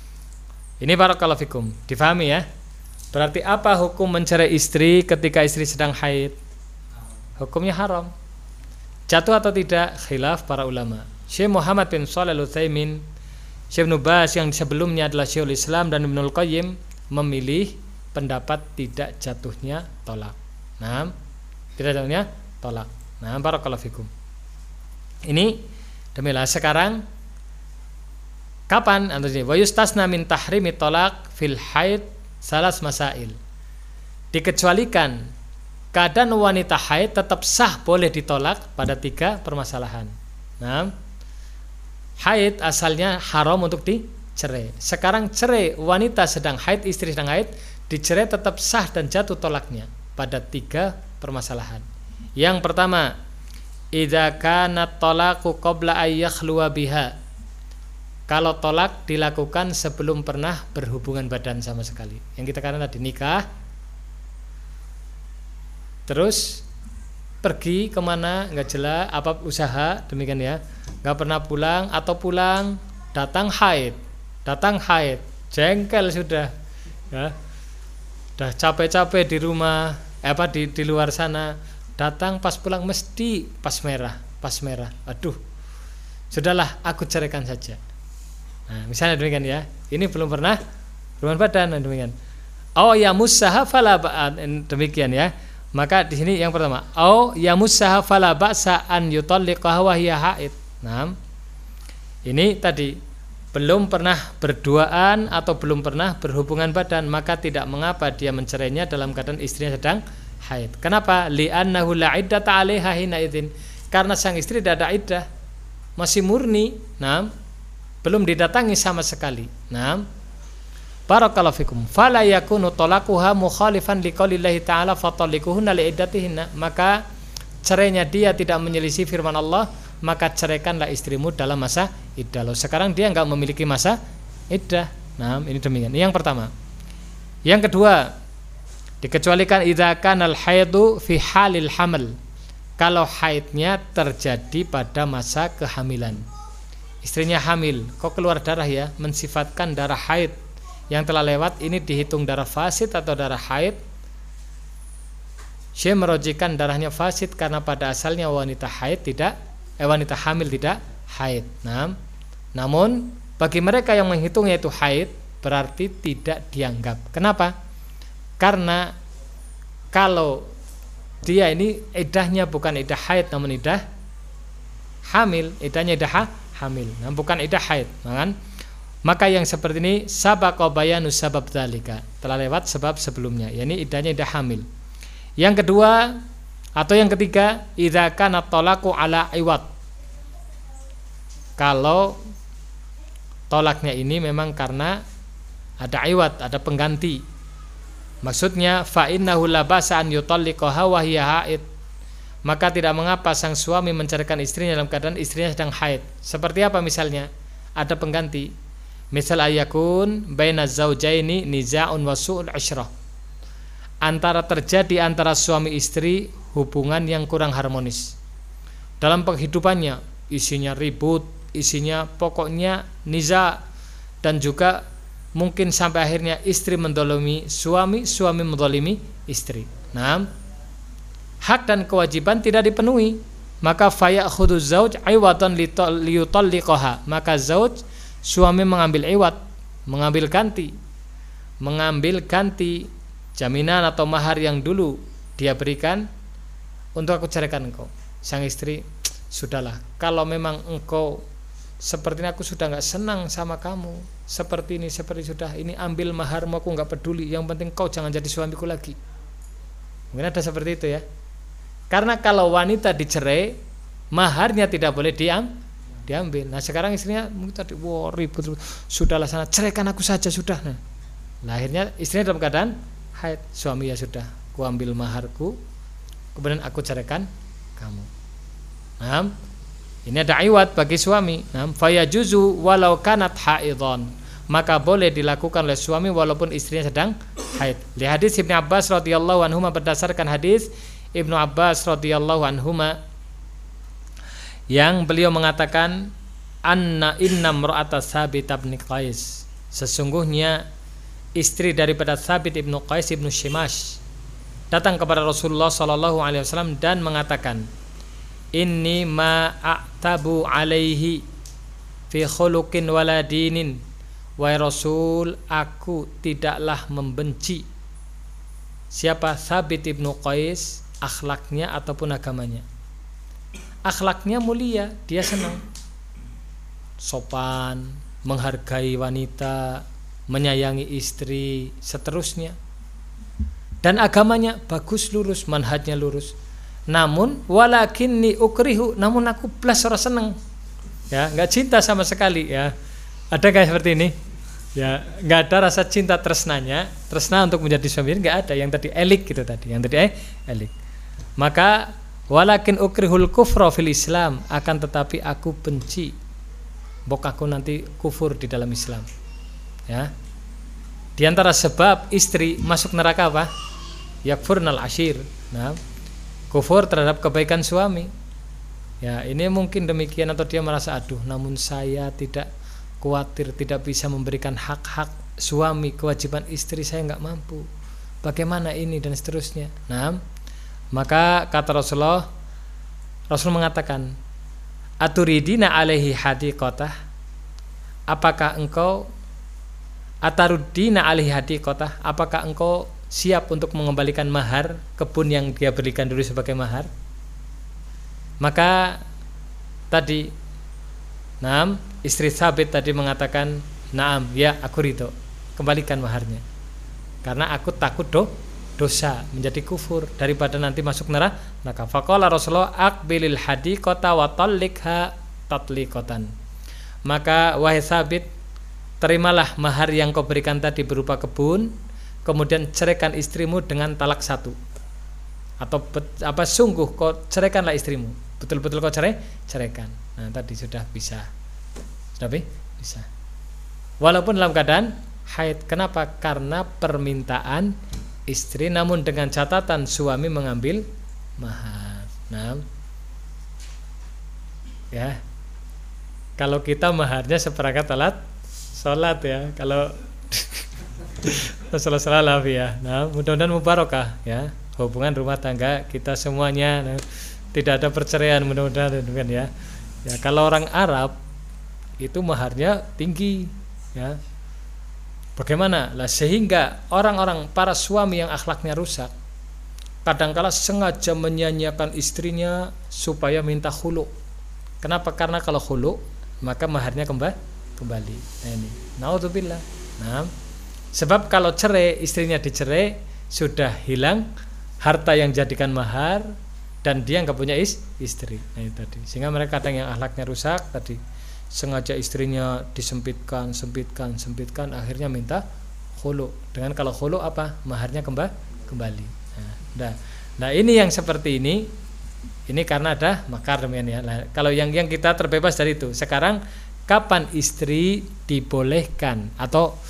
Ini barakallahu fikum. Difahami ya? Berarti apa hukum mencerai istri ketika istri sedang haid? Hukumnya haram. Jatuh atau tidak? Khilaf para ulama. Syekh Muhammad bin Shalih Al-Utsaimin, Syekh Ibnu Baz yang sebelumnya adalah Syekhul Islam, dan Ibnul Qayyim memilih pendapat tidak jatuhnya tolak. Nah, tidak jatuhnya tolak. Nah, barakallahu fikum. Ini demikian. Sekarang kapan antum ini? Wa yustasna min tahrimi tolak fil haid salas masail. Dikecualikan keadaan wanita haid tetap sah boleh ditolak pada tiga permasalahan. Nah, haid asalnya haram untuk dicerai. Sekarang cerai wanita sedang haid, istri sedang haid, dicerai tetap sah dan jatuh tolaknya pada tiga permasalahan. Yang pertama, idza kana talaqu qabla ay yakhluwa biha. Kalau tolak dilakukan sebelum pernah berhubungan badan sama sekali. Yang kita katakan tadi nikah, terus pergi kemana nggak jelas, apa usaha demikian ya, nggak pernah pulang, atau pulang datang haid, datang haid, jengkel sudah, ya, udah capek-capek di rumah, eh, apa di di luar sana, datang pas pulang mesti pas merah, pas merah, aduh, sudahlah aku ceraikan saja. Nah, misalnya demikian ya, ini belum pernah hubungan badan, demikian. Oh ya musaha fala ba'at, demikian ya. Maka di sini yang pertama, au yamussaha fala ba'sa an yutalliqaha wa hiya haid. Nah, ini tadi belum pernah berduaan atau belum pernah berhubungan badan, maka tidak mengapa dia mencerainya dalam keadaan istrinya sedang haid. Kenapa? Li'annahu la iddata 'alaiha hina idzin. Karena sang istri tidak ada iddah, masih murni. Nah, belum didatangi sama sekali. Nah, barakallahu fikum. Fala yakunu talaquha mukhalifan liqaulillahi ta'ala fatalliquhunna li'iddatihinna. Maka cerainya dia tidak menyelisih firman Allah, maka ceraikanlah istrimu dalam masa iddah. Loh, sekarang dia enggak memiliki masa iddah. Nah, ini demikian. Yang pertama. Yang kedua, dikecualikan idza kana al-haidu fi halil haml. kalau haidnya terjadi pada masa kehamilan. Istrinya hamil, kok keluar darah ya, mensifatkan darah haid yang telah lewat ini dihitung darah fasid atau darah haid. Syekh merojikan darahnya fasid karena pada asalnya wanita haid tidak eh wanita hamil tidak haid. Nah, namun bagi mereka yang menghitungnya itu haid berarti tidak dianggap. Kenapa? Karena kalau dia ini iddahnya bukan iddah haid namun iddah hamil, iddahnya iddah ha, hamil, nah, bukan iddah haid. Nah, maka yang seperti ini sabaqa bayanu sabab dzalika, telah lewat sebab sebelumnya, yakni iddahnya iddah hamil. Yang kedua atau yang ketiga, idza kana talaqu ala iwad. Kalau tolaknya ini memang karena ada iwad, ada pengganti. Maksudnya fa innahu la ba'sa an yutalliqaha wa hiya haid. Maka tidak mengapa sang suami menceraikan istrinya dalam keadaan istrinya sedang haid. Seperti apa misalnya? Ada pengganti. Misal ayakun baina zaujaini niza'un wa su'ul isyrah. Antara terjadi antara suami istri hubungan yang kurang harmonis. Dalam penghidupannya isinya ribut, isinya pokoknya niza, dan juga mungkin sampai akhirnya istri mendolimi suami, suami mendolimi istri. Nah, hak dan kewajiban tidak dipenuhi, maka fayakhudhu zauj iwatan liyutalliqaha. Maka zauj, suami mengambil iwat, mengambil ganti, mengambil ganti jaminan atau mahar yang dulu dia berikan untuk aku ceraikan engkau. Sang istri, sudahlah, kalau memang engkau seperti ini aku sudah nggak senang sama kamu, seperti ini seperti sudah ini ambil maharmu, aku nggak peduli, yang penting kau jangan jadi suamiku lagi. Mungkin ada seperti itu ya. Karena kalau wanita dicerai, maharnya tidak boleh diam, diambil. Nah sekarang istrinya mungkin tadi wah ribut, sudahlah sana ceraikan aku saja sudah. Nah, nah akhirnya istrinya dalam keadaan haid, suami ya sudah, ku ambil maharku, kemudian aku ceraikan kamu. Nah, ini ada iwat bagi suami. Nah, fayajuzu walau kanat haidhan, maka boleh dilakukan oleh suami walaupun istrinya sedang haid. Li hadis Ibnu Abbas radhiyallahu anhuma, berdasarkan hadis Ibnu Abbas radhiyallahu anhuma yang beliau mengatakan anna inna imra'ata Tsabit bin Qais, sesungguhnya istri daripada Tsabit ibnu Qais ibnu Shimash datang kepada Rasulullah sallallahu alaihi wasallam dan mengatakan, inni ma a'tabu alaihi fi khuluqin wala dinin. Wahai Rasul, aku tidaklah membenci siapa Tsabit ibnu Qais, akhlaknya ataupun agamanya. Akhlaknya mulia, dia senang, sopan, menghargai wanita, menyayangi istri, seterusnya. Dan agamanya bagus, lurus, manhajnya lurus. Namun walakinni ukrihu, namun aku plus ora seneng. Ya, enggak cinta sama sekali ya. Ada kayak seperti ini? Ya, enggak ada rasa cinta tresnanya, tresna untuk menjadi suami, enggak ada. Yang tadi elik gitu tadi, yang tadi eh elik. Maka walakin ukrihul kufra fil Islam, akan tetapi aku benci bok aku nanti kufur di dalam Islam. Ya. Di antara sebab istri masuk neraka apa? Yakfurnal ashir. Nah, kufur terhadap kebaikan suami. Ya, ini mungkin demikian, atau dia merasa aduh, namun saya tidak khawatir tidak bisa memberikan hak-hak suami, kewajiban istri saya nggak mampu. Bagaimana ini dan seterusnya. Nah, maka kata Rasulullah, Rasul mengatakan, aturidina alaihi hadiqatah, apakah engkau ataruddina alaihi hadiqatah, apakah engkau siap untuk mengembalikan mahar kebun yang dia berikan dulu sebagai mahar? Maka tadi Naam, istri Tsabit tadi mengatakan, naam, ya aku ridho, kembalikan maharnya, karena aku takut do, dosa menjadi kufur daripada nanti masuk neraka. Faqala Rasulullah aqbilil hadiqata wa talliqha tatliqatan. Maka wahai Tsabit, terimalah mahar yang kau berikan tadi berupa kebun, kemudian ceraikan istrimu dengan talak satu. Atau apa sungguh kau ceraikanlah istrimu, betul-betul kau cerai, ceraikan. Nah, tadi sudah bisa. Sudah bisa. Walaupun dalam keadaan haid. Kenapa? Karena permintaan istri, namun dengan catatan suami mengambil mahar. Nah, ya, kalau kita maharnya seperangkat alat sholat ya, kalau Rasulullah ya. Nah, mudah-mudahan mubarakah ya hubungan rumah tangga kita semuanya. Nah, tidak ada perceraian mudah-mudahan kan ya. Ya, kalau orang Arab itu maharnya tinggi ya. Bagaimana? Lah sehingga orang-orang para suami yang akhlaknya rusak kadangkala sengaja menyanyiakan istrinya supaya minta khulu. Kenapa? Karena kalau khulu maka maharnya kembali kembali. Nah ini, naudzubillah. Nah, sebab kalau cerai, istrinya dicerai, sudah hilang harta yang jadikan mahar dan dia nggak punya is, istri. Nah itu tadi. Sehingga mereka kadang yang akhlaknya rusak tadi sengaja istrinya disempitkan, sempitkan, sempitkan, akhirnya minta khulu. Dengan kalau khulu apa? Maharnya kembali kembali. Nah, nah ini yang seperti ini, ini karena ada makar demikian ya. Nah, kalau yang yang kita terbebas dari itu. Sekarang kapan istri dibolehkan atau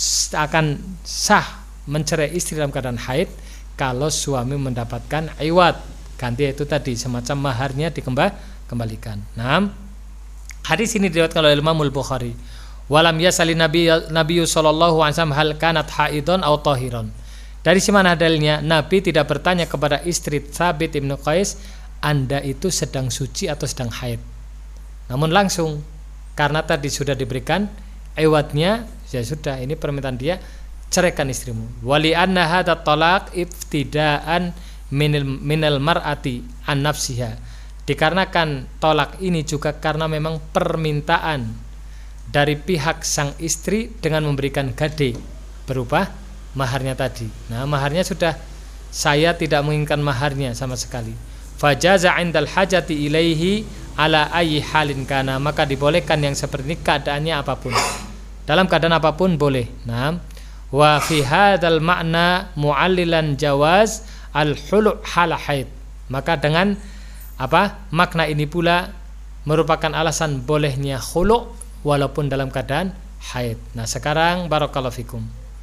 akan sah mencerai istri dalam keadaan haid? Kalau suami mendapatkan iwad, ganti itu tadi semacam maharnya dikembalikan. Nah, hadis ini diriwayatkan oleh Imam Al-Bukhari. Walam yasali Nabi Nabi sallallahu alaihi wasallam hal kanat haidon atau tahiron. Dari mana dalilnya? Nabi tidak bertanya kepada istri Tsabit bin Qais, Anda itu sedang suci atau sedang haid. Namun langsung karena tadi sudah diberikan iwadnya, ya sudah, ini permintaan dia, ceraikan istrimu. Wali anna hadza talaq ibtidaan minal minal mar'ati an nafsiha. Dikarenakan tolak ini juga karena memang permintaan dari pihak sang istri dengan memberikan gade berupa maharnya tadi. Nah, maharnya sudah, saya tidak menginginkan maharnya sama sekali. Fajaza 'indal hajati ilaihi ala ayyi halin kana, maka dibolehkan yang seperti ini keadaannya apapun. Dalam keadaan apapun boleh. Nah, wa fi hadzal ma'na mu'allilan jawaz al-hulu' hala haid. Maka dengan apa? Makna ini pula merupakan alasan bolehnya khulu' walaupun dalam keadaan haid. Nah, sekarang barakallahu fikum.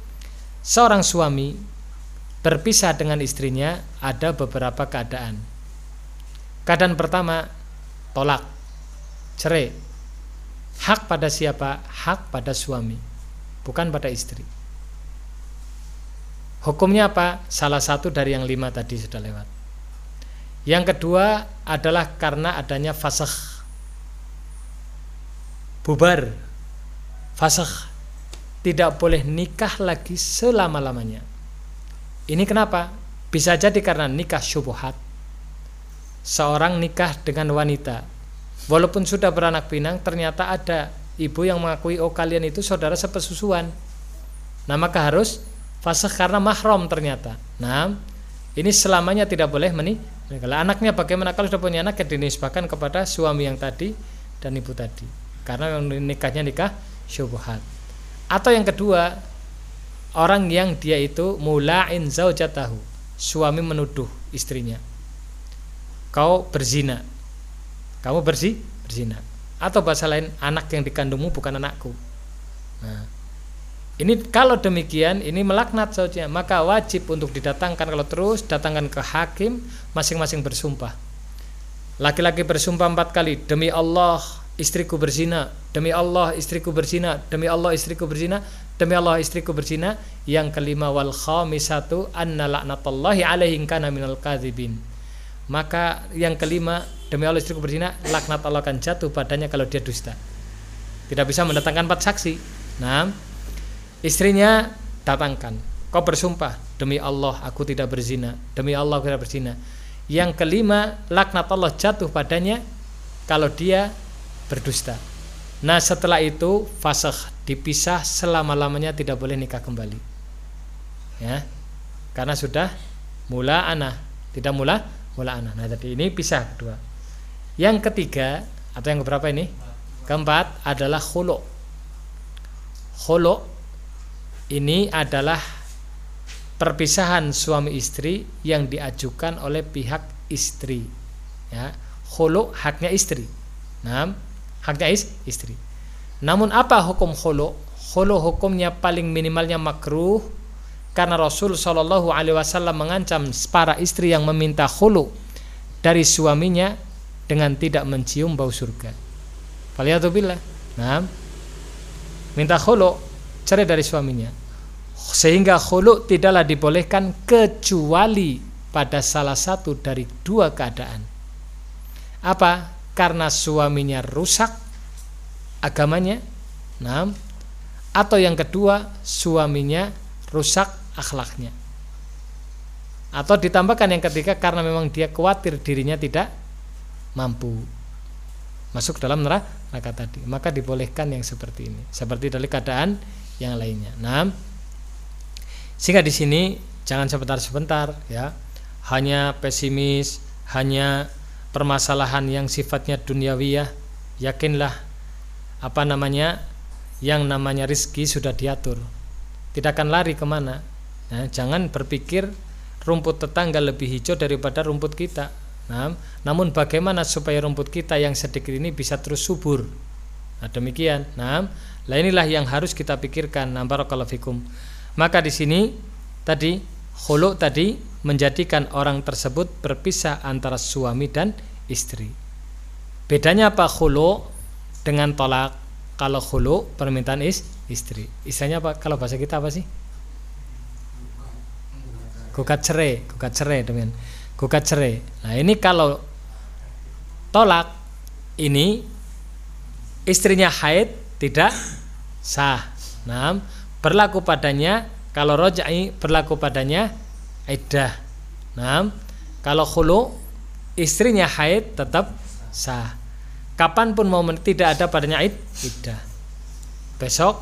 Seorang suami berpisah dengan istrinya ada beberapa keadaan. Keadaan pertama, tolak, cerai. Hak pada siapa? Hak pada suami, bukan pada istri. Hukumnya apa? Salah satu dari yang lima tadi sudah lewat. Yang kedua adalah karena adanya fasakh, bubar, fasakh, tidak boleh nikah lagi selama-lamanya. Ini kenapa? Bisa jadi karena nikah syubhat. Seorang nikah dengan wanita, walaupun sudah beranak pinang, ternyata ada ibu yang mengakui, oh kalian itu saudara sepesusuan. Nah, maka harus fasakh karena mahram ternyata. Nah, ini selamanya tidak boleh menikah. Kalau anaknya bagaimana? Kalau sudah punya anak, ya dinisbahkan kepada suami yang tadi dan ibu tadi, karena nikahnya nikah syubhat. Atau yang kedua, orang yang dia itu mula'in zaujatahu, suami menuduh istrinya, kau berzina, kamu bersih berzina. Atau bahasa lain, anak yang dikandungmu bukan anakku. Nah, ini kalau demikian, ini melaknat saja, maka wajib untuk didatangkan. Kalau terus datangkan ke hakim, masing-masing bersumpah. Laki-laki bersumpah empat kali, demi Allah istriku berzina, demi Allah istriku berzina, demi Allah istriku berzina, demi Allah istriku berzina. Yang kelima, wal khamisatu anna la'natullahi alaihi kana minal kadzibin. Maka yang kelima, demi Allah istriku berzina, laknat Allah akan jatuh padanya kalau dia dusta. Tidak bisa mendatangkan empat saksi. Nah, istrinya datangkan, kau bersumpah, demi Allah aku tidak berzina, demi Allah aku tidak berzina. Yang kelima, laknat Allah jatuh padanya kalau dia berdusta. Nah, setelah itu fasakh, dipisah selama-lamanya, tidak boleh nikah kembali. Ya. Karena sudah mula ana, tidak mula mula ana. Nah, jadi ini pisah kedua. Yang ketiga atau yang keberapa ini? Keempat adalah khulu'. Khulu' ini adalah perpisahan suami istri yang diajukan oleh pihak istri. Ya, khulu' haknya istri. Nah, haknya is, istri. Namun apa hukum khulu'? Khulu' hukumnya paling minimalnya makruh, karena Rasul Shallallahu Alaihi Wasallam mengancam para istri yang meminta khulu' dari suaminya dengan tidak mencium bau surga. Faliyatubillah. Nah, minta khulu, cerai dari suaminya. Sehingga khulu tidaklah dibolehkan kecuali pada salah satu dari dua keadaan. Apa? Karena suaminya rusak agamanya. Nah, atau yang kedua, suaminya rusak akhlaknya. Atau ditambahkan yang ketiga, karena memang dia khawatir dirinya tidak mampu masuk dalam neraka tadi, maka dibolehkan yang seperti ini, seperti dari keadaan yang lainnya. Nah, sehingga di sini jangan sebentar-sebentar ya, hanya pesimis, hanya permasalahan yang sifatnya duniawiyah. Yakinlah apa namanya, yang namanya rizki sudah diatur, tidak akan lari kemana. Nah, jangan berpikir rumput tetangga lebih hijau daripada rumput kita. Nah, namun bagaimana supaya rumput kita yang sedikit ini bisa terus subur? Nah, demikian. Nah, lah inilah yang harus kita pikirkan. Nah, barakallahu fikum. Maka di sini tadi khulu tadi menjadikan orang tersebut berpisah antara suami dan istri. Bedanya apa khulu dengan tolak? Kalau khulu permintaan is, istri. Istilahnya apa? Kalau bahasa kita apa sih? Gugat cerai, gugat cerai demikian. Gugat cerai. Nah, ini kalau tolak ini istrinya haid tidak sah. Nah, berlaku padanya kalau rojai berlaku padanya iddah. Nah, kalau khulu istrinya haid tetap sah. Kapanpun mau tidak ada padanya id, iddah. Besok,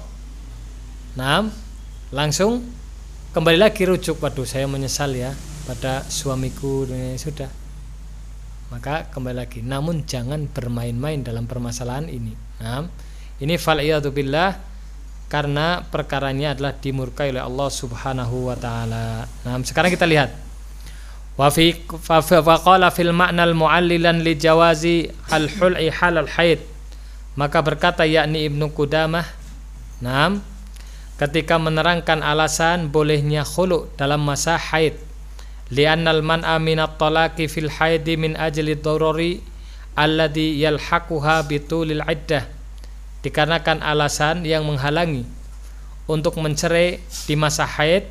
nah, langsung kembali lagi rujuk, waduh saya menyesal ya pada suamiku, ini sudah, maka kembali lagi. Namun jangan bermain-main dalam permasalahan ini. Nah, ini fal'iyadu billah, karena perkaranya adalah dimurkai oleh Allah subhanahu wa ta'ala. Nah, sekarang kita lihat wa fi faqala fil ma'nal mu'allilan li jawazi al hul'i halal haid, maka berkata yakni Ibnu Qudamah, nah, ketika menerangkan alasan bolehnya khulu dalam masa haid, li'annal man'a minat talaqi fil haidi min ajli daruri alladhi yalhaquha bitulil iddah, dikarenakan alasan yang menghalangi untuk mencerai di masa haid,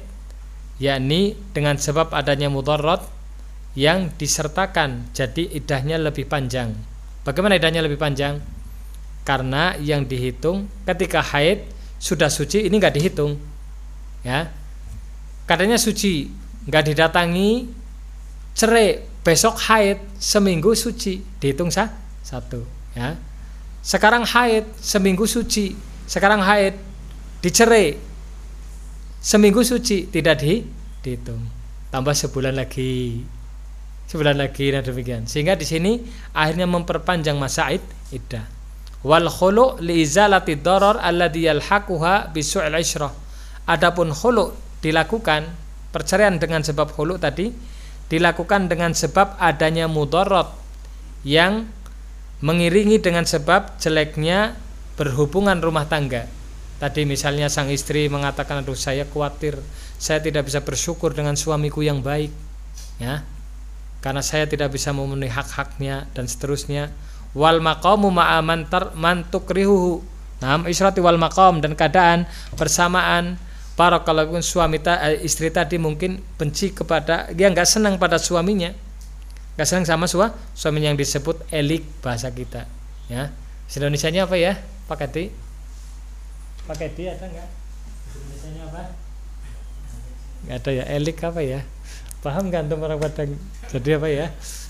yakni dengan sebab adanya mudarat yang disertakan jadi iddahnya lebih panjang. Bagaimana iddahnya lebih panjang? Karena yang dihitung ketika haid sudah suci ini nggak dihitung, ya. Katanya suci, nggak didatangi, cerai, besok haid, seminggu suci, dihitung sah satu, ya. Sekarang haid, seminggu suci, sekarang haid, dicerai, seminggu suci, tidak di, dihitung, tambah sebulan lagi, sebulan lagi, nah demikian. Sehingga di sini akhirnya memperpanjang masa id, iddah. Wal khulu li izalati darar alladhi yalhaquha bisu'il isyrah. Adapun khulu dilakukan, perceraian dengan sebab khulu tadi dilakukan dengan sebab adanya mudarat yang mengiringi dengan sebab jeleknya berhubungan rumah tangga. Tadi misalnya sang istri mengatakan, aduh saya khawatir saya tidak bisa bersyukur dengan suamiku yang baik, ya, karena saya tidak bisa memenuhi hak-haknya dan seterusnya. Wal maqamu ma'aman mantukrihuhu. Nah, isyrati wal maqam, dan keadaan bersamaan para kalau suami ta, istri tadi mungkin benci kepada, dia nggak senang pada suaminya, nggak senang sama sua, suaminya yang disebut elik bahasa kita, ya. Indonesianya apa ya, Pak Kedi? Pak Kedi ada nggak? Indonesianya apa? Nggak ada ya, elik apa ya? Paham nggak antum orang Padang? Jadi apa ya?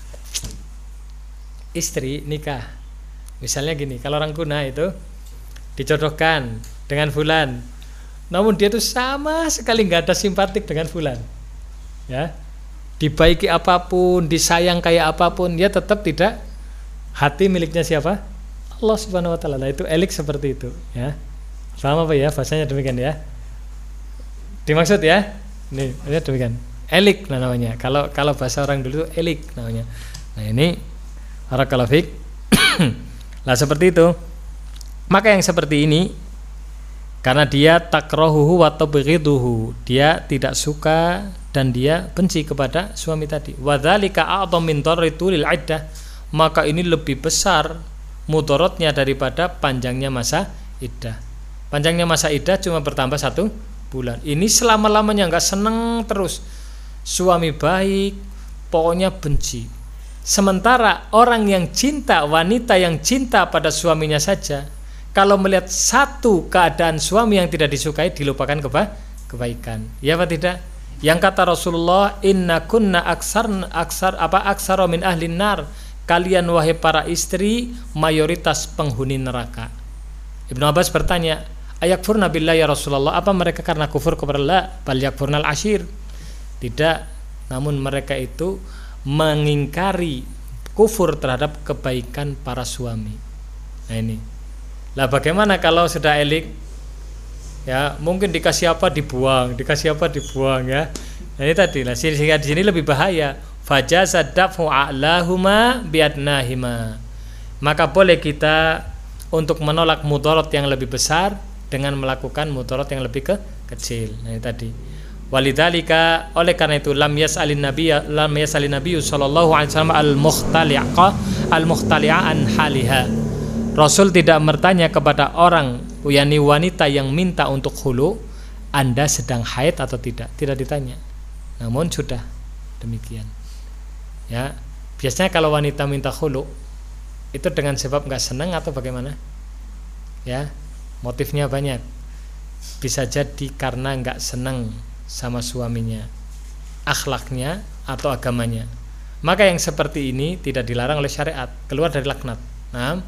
Istri nikah, misalnya gini, kalau orang Kuna itu dijodohkan dengan fulan, namun dia tuh sama sekali nggak ada simpatik dengan fulan, ya, dibaiki apapun, disayang kayak apapun, dia tetap tidak, hati miliknya siapa? Allah subhanahu wa ta'ala. Nah, itu elik seperti itu, ya. Paham apa ya bahasanya demikian ya? Dimaksud ya? Nih, ya demikian. Elik nah namanya. Kalau kalau bahasa orang dulu elik namanya. Nah, ini barakallahu fik. Lah seperti itu. Maka yang seperti ini karena dia takrahuhu wa tabghiduhu, dia tidak suka dan dia benci kepada suami tadi. Wa dzalika a'dham min darri tulil iddah, maka ini lebih besar mudaratnya daripada panjangnya masa iddah. Panjangnya masa iddah cuma bertambah satu bulan. Ini selama-lamanya enggak seneng terus. Suami baik, pokoknya benci. Sementara orang yang cinta, wanita yang cinta pada suaminya saja, kalau melihat satu keadaan suami yang tidak disukai, dilupakan keba kebaikan. Ya apa tidak? Yang kata Rasulullah, inna kunna aksar aksar apa aksara min ahlin nar. Kalian wahai para istri mayoritas penghuni neraka. Ibnu Abbas bertanya, ayakfurna billahi ya Rasulullah, apa mereka karena kufur kepada Allah? Bal yakfurnal ashir. Tidak, namun mereka itu mengingkari kufur terhadap kebaikan para suami. Nah ini. Lah bagaimana kalau sudah elik? Ya, mungkin dikasih apa dibuang, dikasih apa dibuang ya. Nah, ini tadi lah, sehingga di sini lebih bahaya. Fajaza dafu a'lahuma biadnahima. Maka boleh kita untuk menolak mudarat yang lebih besar dengan melakukan mudarat yang lebih ke kecil. Nah, ini tadi. Walidzalika, oleh karena itu lam yas'alin nabiyya lam yas'alin nabiyyu sallallahu alaihi wasallam al-mukhtali'a al-mukhtali'a an haliha. Rasul tidak bertanya kepada orang, yakni wanita yang minta untuk khulu, Anda sedang haid atau tidak? Tidak ditanya. Namun sudah demikian. Ya, biasanya kalau wanita minta khulu itu dengan sebab enggak senang atau bagaimana? Ya, motifnya banyak. Bisa jadi karena enggak senang sama suaminya, akhlaknya atau agamanya. Maka yang seperti ini tidak dilarang oleh syariat, keluar dari laknat. Nah,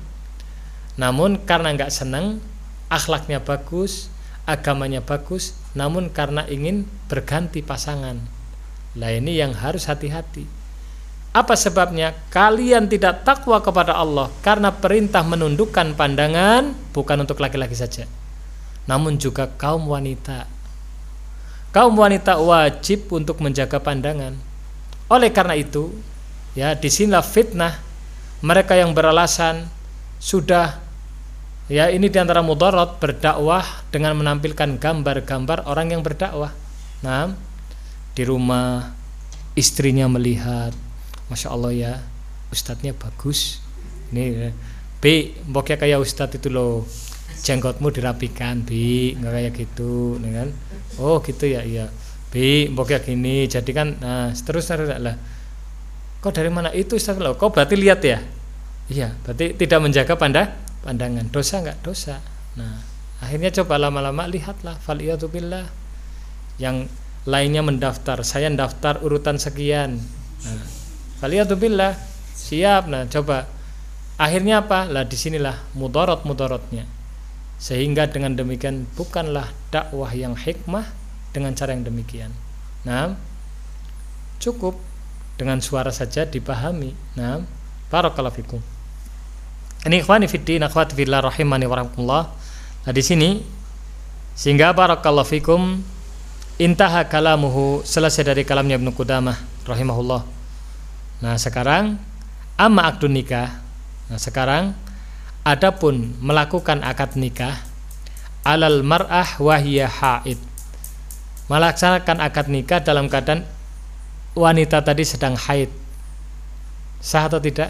namun karena enggak senang, akhlaknya bagus, agamanya bagus, namun karena ingin berganti pasangan. Lah ini yang harus hati-hati. Apa sebabnya? Kalian tidak takwa kepada Allah karena perintah menundukkan pandangan bukan untuk laki-laki saja, namun juga kaum wanita. Kaum wanita wajib untuk menjaga pandangan. Oleh karena itu, ya disinilah fitnah mereka yang beralasan sudah, ya ini diantara mudarat berdakwah dengan menampilkan gambar-gambar orang yang berdakwah. Nah, di rumah istrinya melihat, masya Allah ya, ustadznya bagus. Ini B, mboknya kayak ustadz itu loh, jenggotmu dirapikan, Bi, nggak kayak gitu, nih kan? Oh gitu ya, iya. Bi, mboknya gini, jadi kan, nah seterusnya lah. Kok dari mana itu ustadz lo? Kok berarti lihat ya? Iya, berarti tidak menjaga panda, pandangan. Dosa nggak? Dosa. Nah, akhirnya coba lama-lama lihatlah, faliyatubillah. Yang lainnya mendaftar, saya mendaftar urutan sekian. Nah, faliyatubillah, siap. Nah, coba. Akhirnya apa? Lah disinilah mudarat-mudaratnya. Sehingga dengan demikian bukanlah dakwah yang hikmah dengan cara yang demikian. Nah, cukup dengan suara saja dipahami. Nah, barakallahu fikum. Ini ikhwani fiddin, akhwati fillah rahimani wa rahmatullah. Nah, di sini sehingga barakallahu fikum intaha kalamuhu, selesai dari kalamnya Ibnu Qudamah rahimahullah. Nah, sekarang amma akdun nikah. Nah, sekarang adapun melakukan akad nikah alal mar'ah wahiyya haid, melaksanakan akad nikah dalam keadaan wanita tadi sedang haid, sah atau tidak?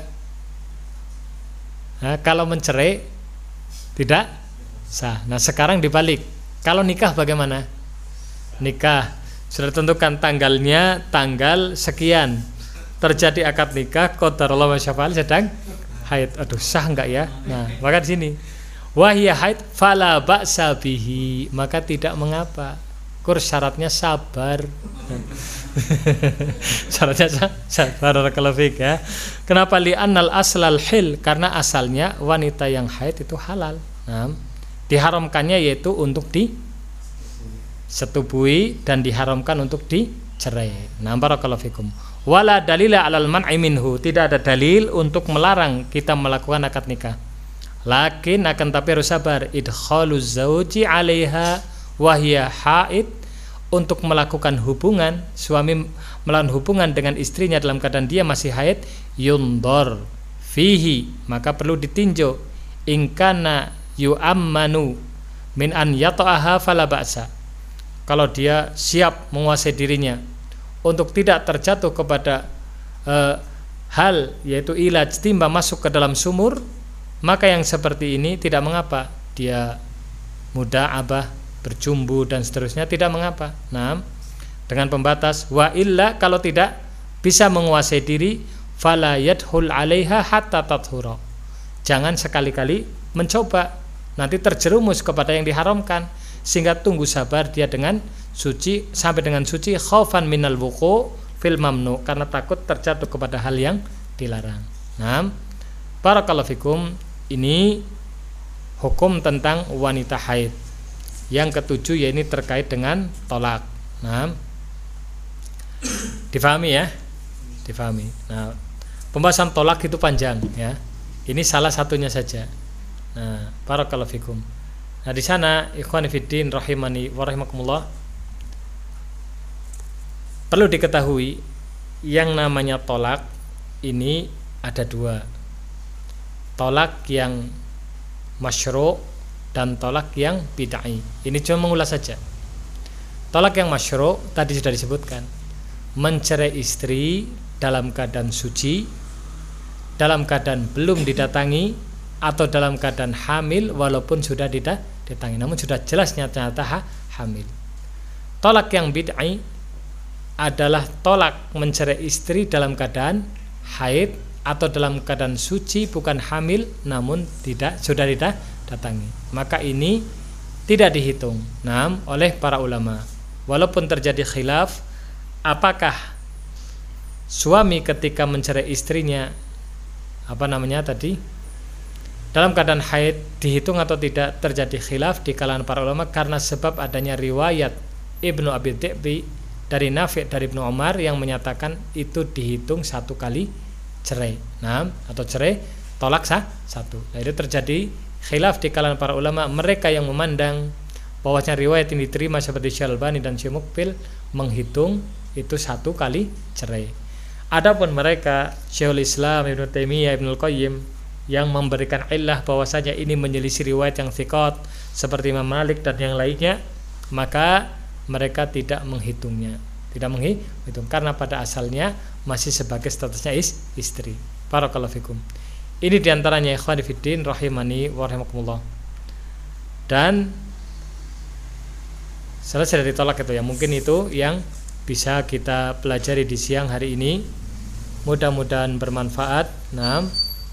Nah, kalau mencerai tidak sah. Nah, sekarang dibalik, kalau nikah bagaimana? Nikah sudah tentukan tanggalnya, tanggal sekian terjadi akad nikah, qadarullah wa syafa'al, sedang haid. Aduh, sah enggak ya? Nah, maka di sini wahiyya haid fala ba'sa bihi, maka tidak mengapa. Kur syaratnya sabar. Syaratnya sabar, barakallahu fik ya. Kenapa? Li annal aslal hil, karena asalnya wanita yang haid itu halal. Nah, diharamkannya yaitu untuk disetubui dan diharamkan untuk dicerai. Nah, barakallahu fikum. Wala dalila alal man'i minhu, tidak ada dalil untuk melarang kita melakukan akad nikah. Lakin akan tapi harus sabar, idkhalu zauji 'alaiha wa hiya haid, untuk melakukan hubungan, suami melakukan hubungan dengan istrinya dalam keadaan dia masih haid, yundor fihi, maka perlu ditinjau, in kana yu'ammanu min an yata'aha fala ba'sa, kalau dia siap menguasai dirinya untuk tidak terjatuh kepada eh, hal yaitu ilaj timba masuk ke dalam sumur, maka yang seperti ini tidak mengapa dia muda'abah, berjumbu dan seterusnya, tidak mengapa. Nah, dengan pembatas wa illa, kalau tidak bisa menguasai diri, fala yadhul 'alaiha hatta tathura. Jangan sekali-kali mencoba, nanti terjerumus kepada yang diharamkan, sehingga tunggu sabar dia dengan suci sampai dengan suci, khaufan minal wuqu' fil mamnu, karena takut terjatuh kepada hal yang dilarang. Nah, barakallahu fikum, ini hukum tentang wanita haid. Yang ketujuh ya, ini terkait dengan tolak. Nah, difahami ya? Difahami. Nah, pembahasan tolak itu panjang ya. Ini salah satunya saja. Nah, barakallahu fikum. Nah, di sana ikhwani fiddin rahimani wa rahimakumullah, perlu diketahui yang namanya tolak ini ada dua. Tolak yang masyru' dan tolak yang bid'ah. Ini cuma mengulas saja. Tolak yang masyru' tadi sudah disebutkan, mencerai istri dalam keadaan suci, dalam keadaan belum didatangi, atau dalam keadaan hamil walaupun sudah didatangi, namun sudah jelas nyata-nyata hamil. Tolak yang bid'ah adalah tolak mencerai istri dalam keadaan haid atau dalam keadaan suci, bukan hamil namun tidak sudah tidak datangi. Maka ini tidak dihitung. Nah, oleh para ulama, walaupun terjadi khilaf apakah suami ketika mencerai istrinya apa namanya tadi dalam keadaan haid dihitung atau tidak, terjadi khilaf di kalangan para ulama karena sebab adanya riwayat Ibnu Abi Dhi'bi dari Nafi' dari Ibnu Umar yang menyatakan itu dihitung satu kali cerai. Nah, atau cerai tolak sah satu. Nah, itu terjadi khilaf di kalangan para ulama. Mereka yang memandang bahwasanya riwayat ini diterima seperti Syalbani dan Syekh Mukbil menghitung itu satu kali cerai. Adapun mereka Syekhul Islam Ibnu Taimiyah, Ibnu Qayyim yang memberikan illah bahwasanya ini menyelisih riwayat yang thiqat seperti Imam Malik dan yang lainnya, maka mereka tidak menghitungnya, tidak menghitung karena pada asalnya masih sebagai statusnya is, istri. Barakallahu fikum. Ini diantaranya ikhwan fiddin rahimani wa rahimakumullah. Dan selesai dari tolak itu ya, mungkin itu yang bisa kita pelajari di siang hari ini. Mudah-mudahan bermanfaat. Nah,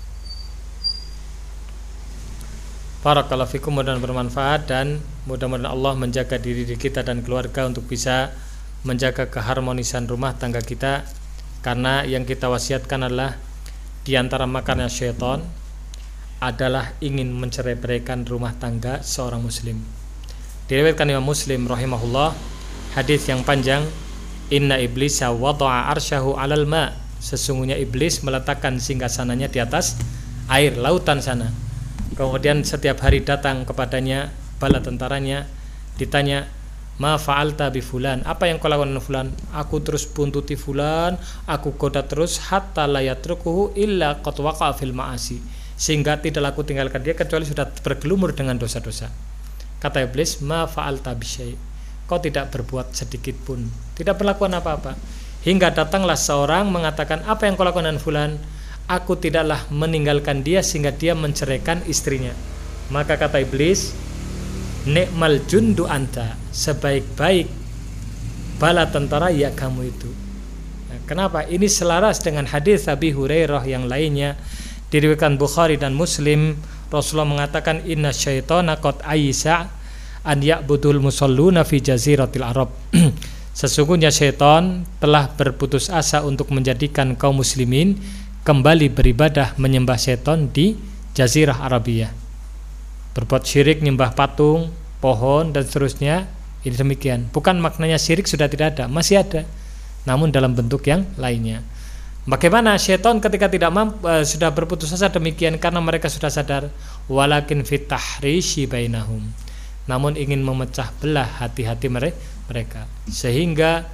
barakallahu fikum, mudah-mudahan bermanfaat dan mudah-mudahan Allah menjaga diri kita dan keluarga untuk bisa menjaga keharmonisan rumah tangga kita, karena yang kita wasiatkan adalah di antara makarnya syaitan adalah ingin mencerai-beraikan rumah tangga seorang muslim. Diriwayatkan Imam Muslim rahimahullah hadis yang panjang, inna iblisa wada'a arsyahu 'alal ma', sesungguhnya iblis meletakkan singgasananya di atas air lautan sana. Kemudian setiap hari datang kepadanya bala tentaranya, ditanya, ma fa'alta bi fulan, apa yang kau lakukan dengan fulan? Aku terus buntuti fulan, aku goda terus hatta la yatrukuhu illa qad waqa'a fil ma'asi, sehingga tidak aku tinggalkan dia kecuali sudah bergelumur dengan dosa-dosa. Kata iblis, ma fa'alta bi syai', kau tidak berbuat sedikit pun, tidak berlakukan apa-apa. Hingga datanglah seorang mengatakan, apa yang kau lakukan dengan fulan? Aku tidaklah meninggalkan dia sehingga dia menceraikan istrinya. Maka kata iblis, ni'mal jundu anta, sebaik-baik bala tentara ya kamu itu. Nah, kenapa? Ini selaras dengan hadis Abi Hurairah yang lainnya diriwayatkan Bukhari dan Muslim. Rasulullah mengatakan, inna syaitana qad aisa an ya'budul musalluna fi jaziratil Arab. Sesungguhnya syaitan telah berputus asa untuk menjadikan kaum muslimin kembali beribadah menyembah syaitan di Jazirah Arabia, berbuat syirik, nyembah patung, pohon dan seterusnya. Ini demikian. Bukan maknanya syirik sudah tidak ada, masih ada, namun dalam bentuk yang lainnya. Bagaimana syaitan ketika tidak mampu, uh, sudah berputus asa demikian? Karena mereka sudah sadar, walakin fit tahrishi bainahum, namun ingin memecah belah hati-hati mereka, sehingga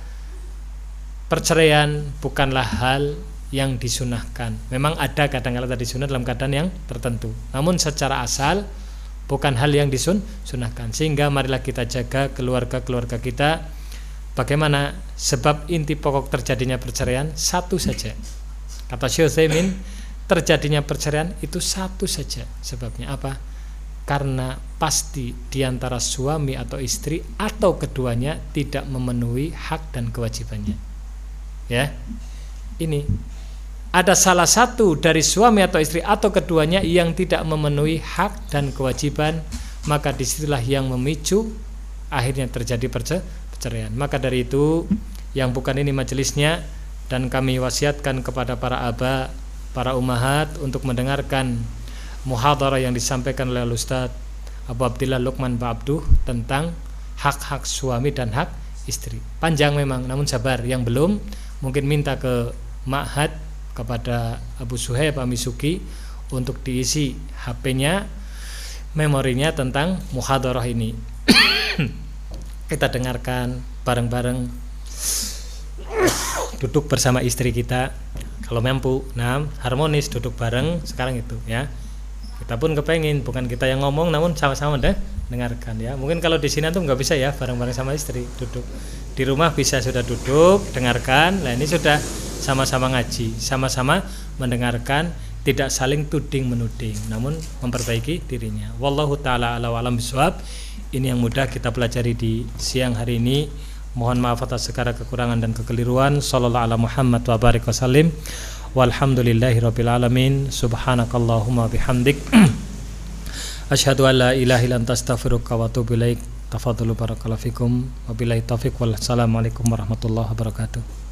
perceraian bukanlah hal yang disunahkan. Memang ada kadang-kadang tadi sunah dalam keadaan yang tertentu, namun secara asal bukan hal yang disunahkan. Sehingga marilah kita jaga keluarga-keluarga kita, bagaimana sebab inti pokok terjadinya perceraian? Satu saja. Kata Syekh Utsaimin, terjadinya perceraian itu satu saja sebabnya. Apa? Karena pasti diantara suami atau istri atau keduanya tidak memenuhi hak dan kewajibannya. Ya, ini ada salah satu dari suami atau istri atau keduanya yang tidak memenuhi hak dan kewajiban, maka disitulah yang memicu akhirnya terjadi perceraian. Maka dari itu, yang bukan ini majelisnya, dan kami wasiatkan kepada para aba, para ummahat untuk mendengarkan muhadharah yang disampaikan oleh Ustaz Abu Abdillah Luqman Ba'abduh tentang hak-hak suami dan hak istri. Panjang memang, namun sabar. Yang belum mungkin minta ke ma'had kepada Abu Suhaib Amisuki untuk diisi H P-nya, memorinya tentang muhadharah ini. Kita dengarkan bareng-bareng, duduk bersama istri kita kalau mampu, nah harmonis duduk bareng sekarang itu ya. Kita pun kepengin, bukan kita yang ngomong namun sama-sama deh dengarkan ya. Mungkin kalau di sini tuh nggak bisa ya bareng-bareng sama istri duduk. Di rumah bisa sudah duduk dengarkan. Nah ini sudah sama-sama ngaji, sama-sama mendengarkan, tidak saling tuding menuding, namun memperbaiki dirinya. Wallahu taala ala alam bisawab. Ini yang mudah kita pelajari di siang hari ini. Mohon maaf atas segala kekurangan dan kekeliruan. Sallallahu ala Muhammad wa barik wasallim. Walhamdulillahirabbil alamin. Subhanakallahumma bihamdik. Asyhadu an la ilaha illa anta astaghfiruka wa atubu ilaik. Tafadhalu barakallahu fikum. Wabillahi taufiq wal assalamualaikum warahmatullahi wabarakatuh.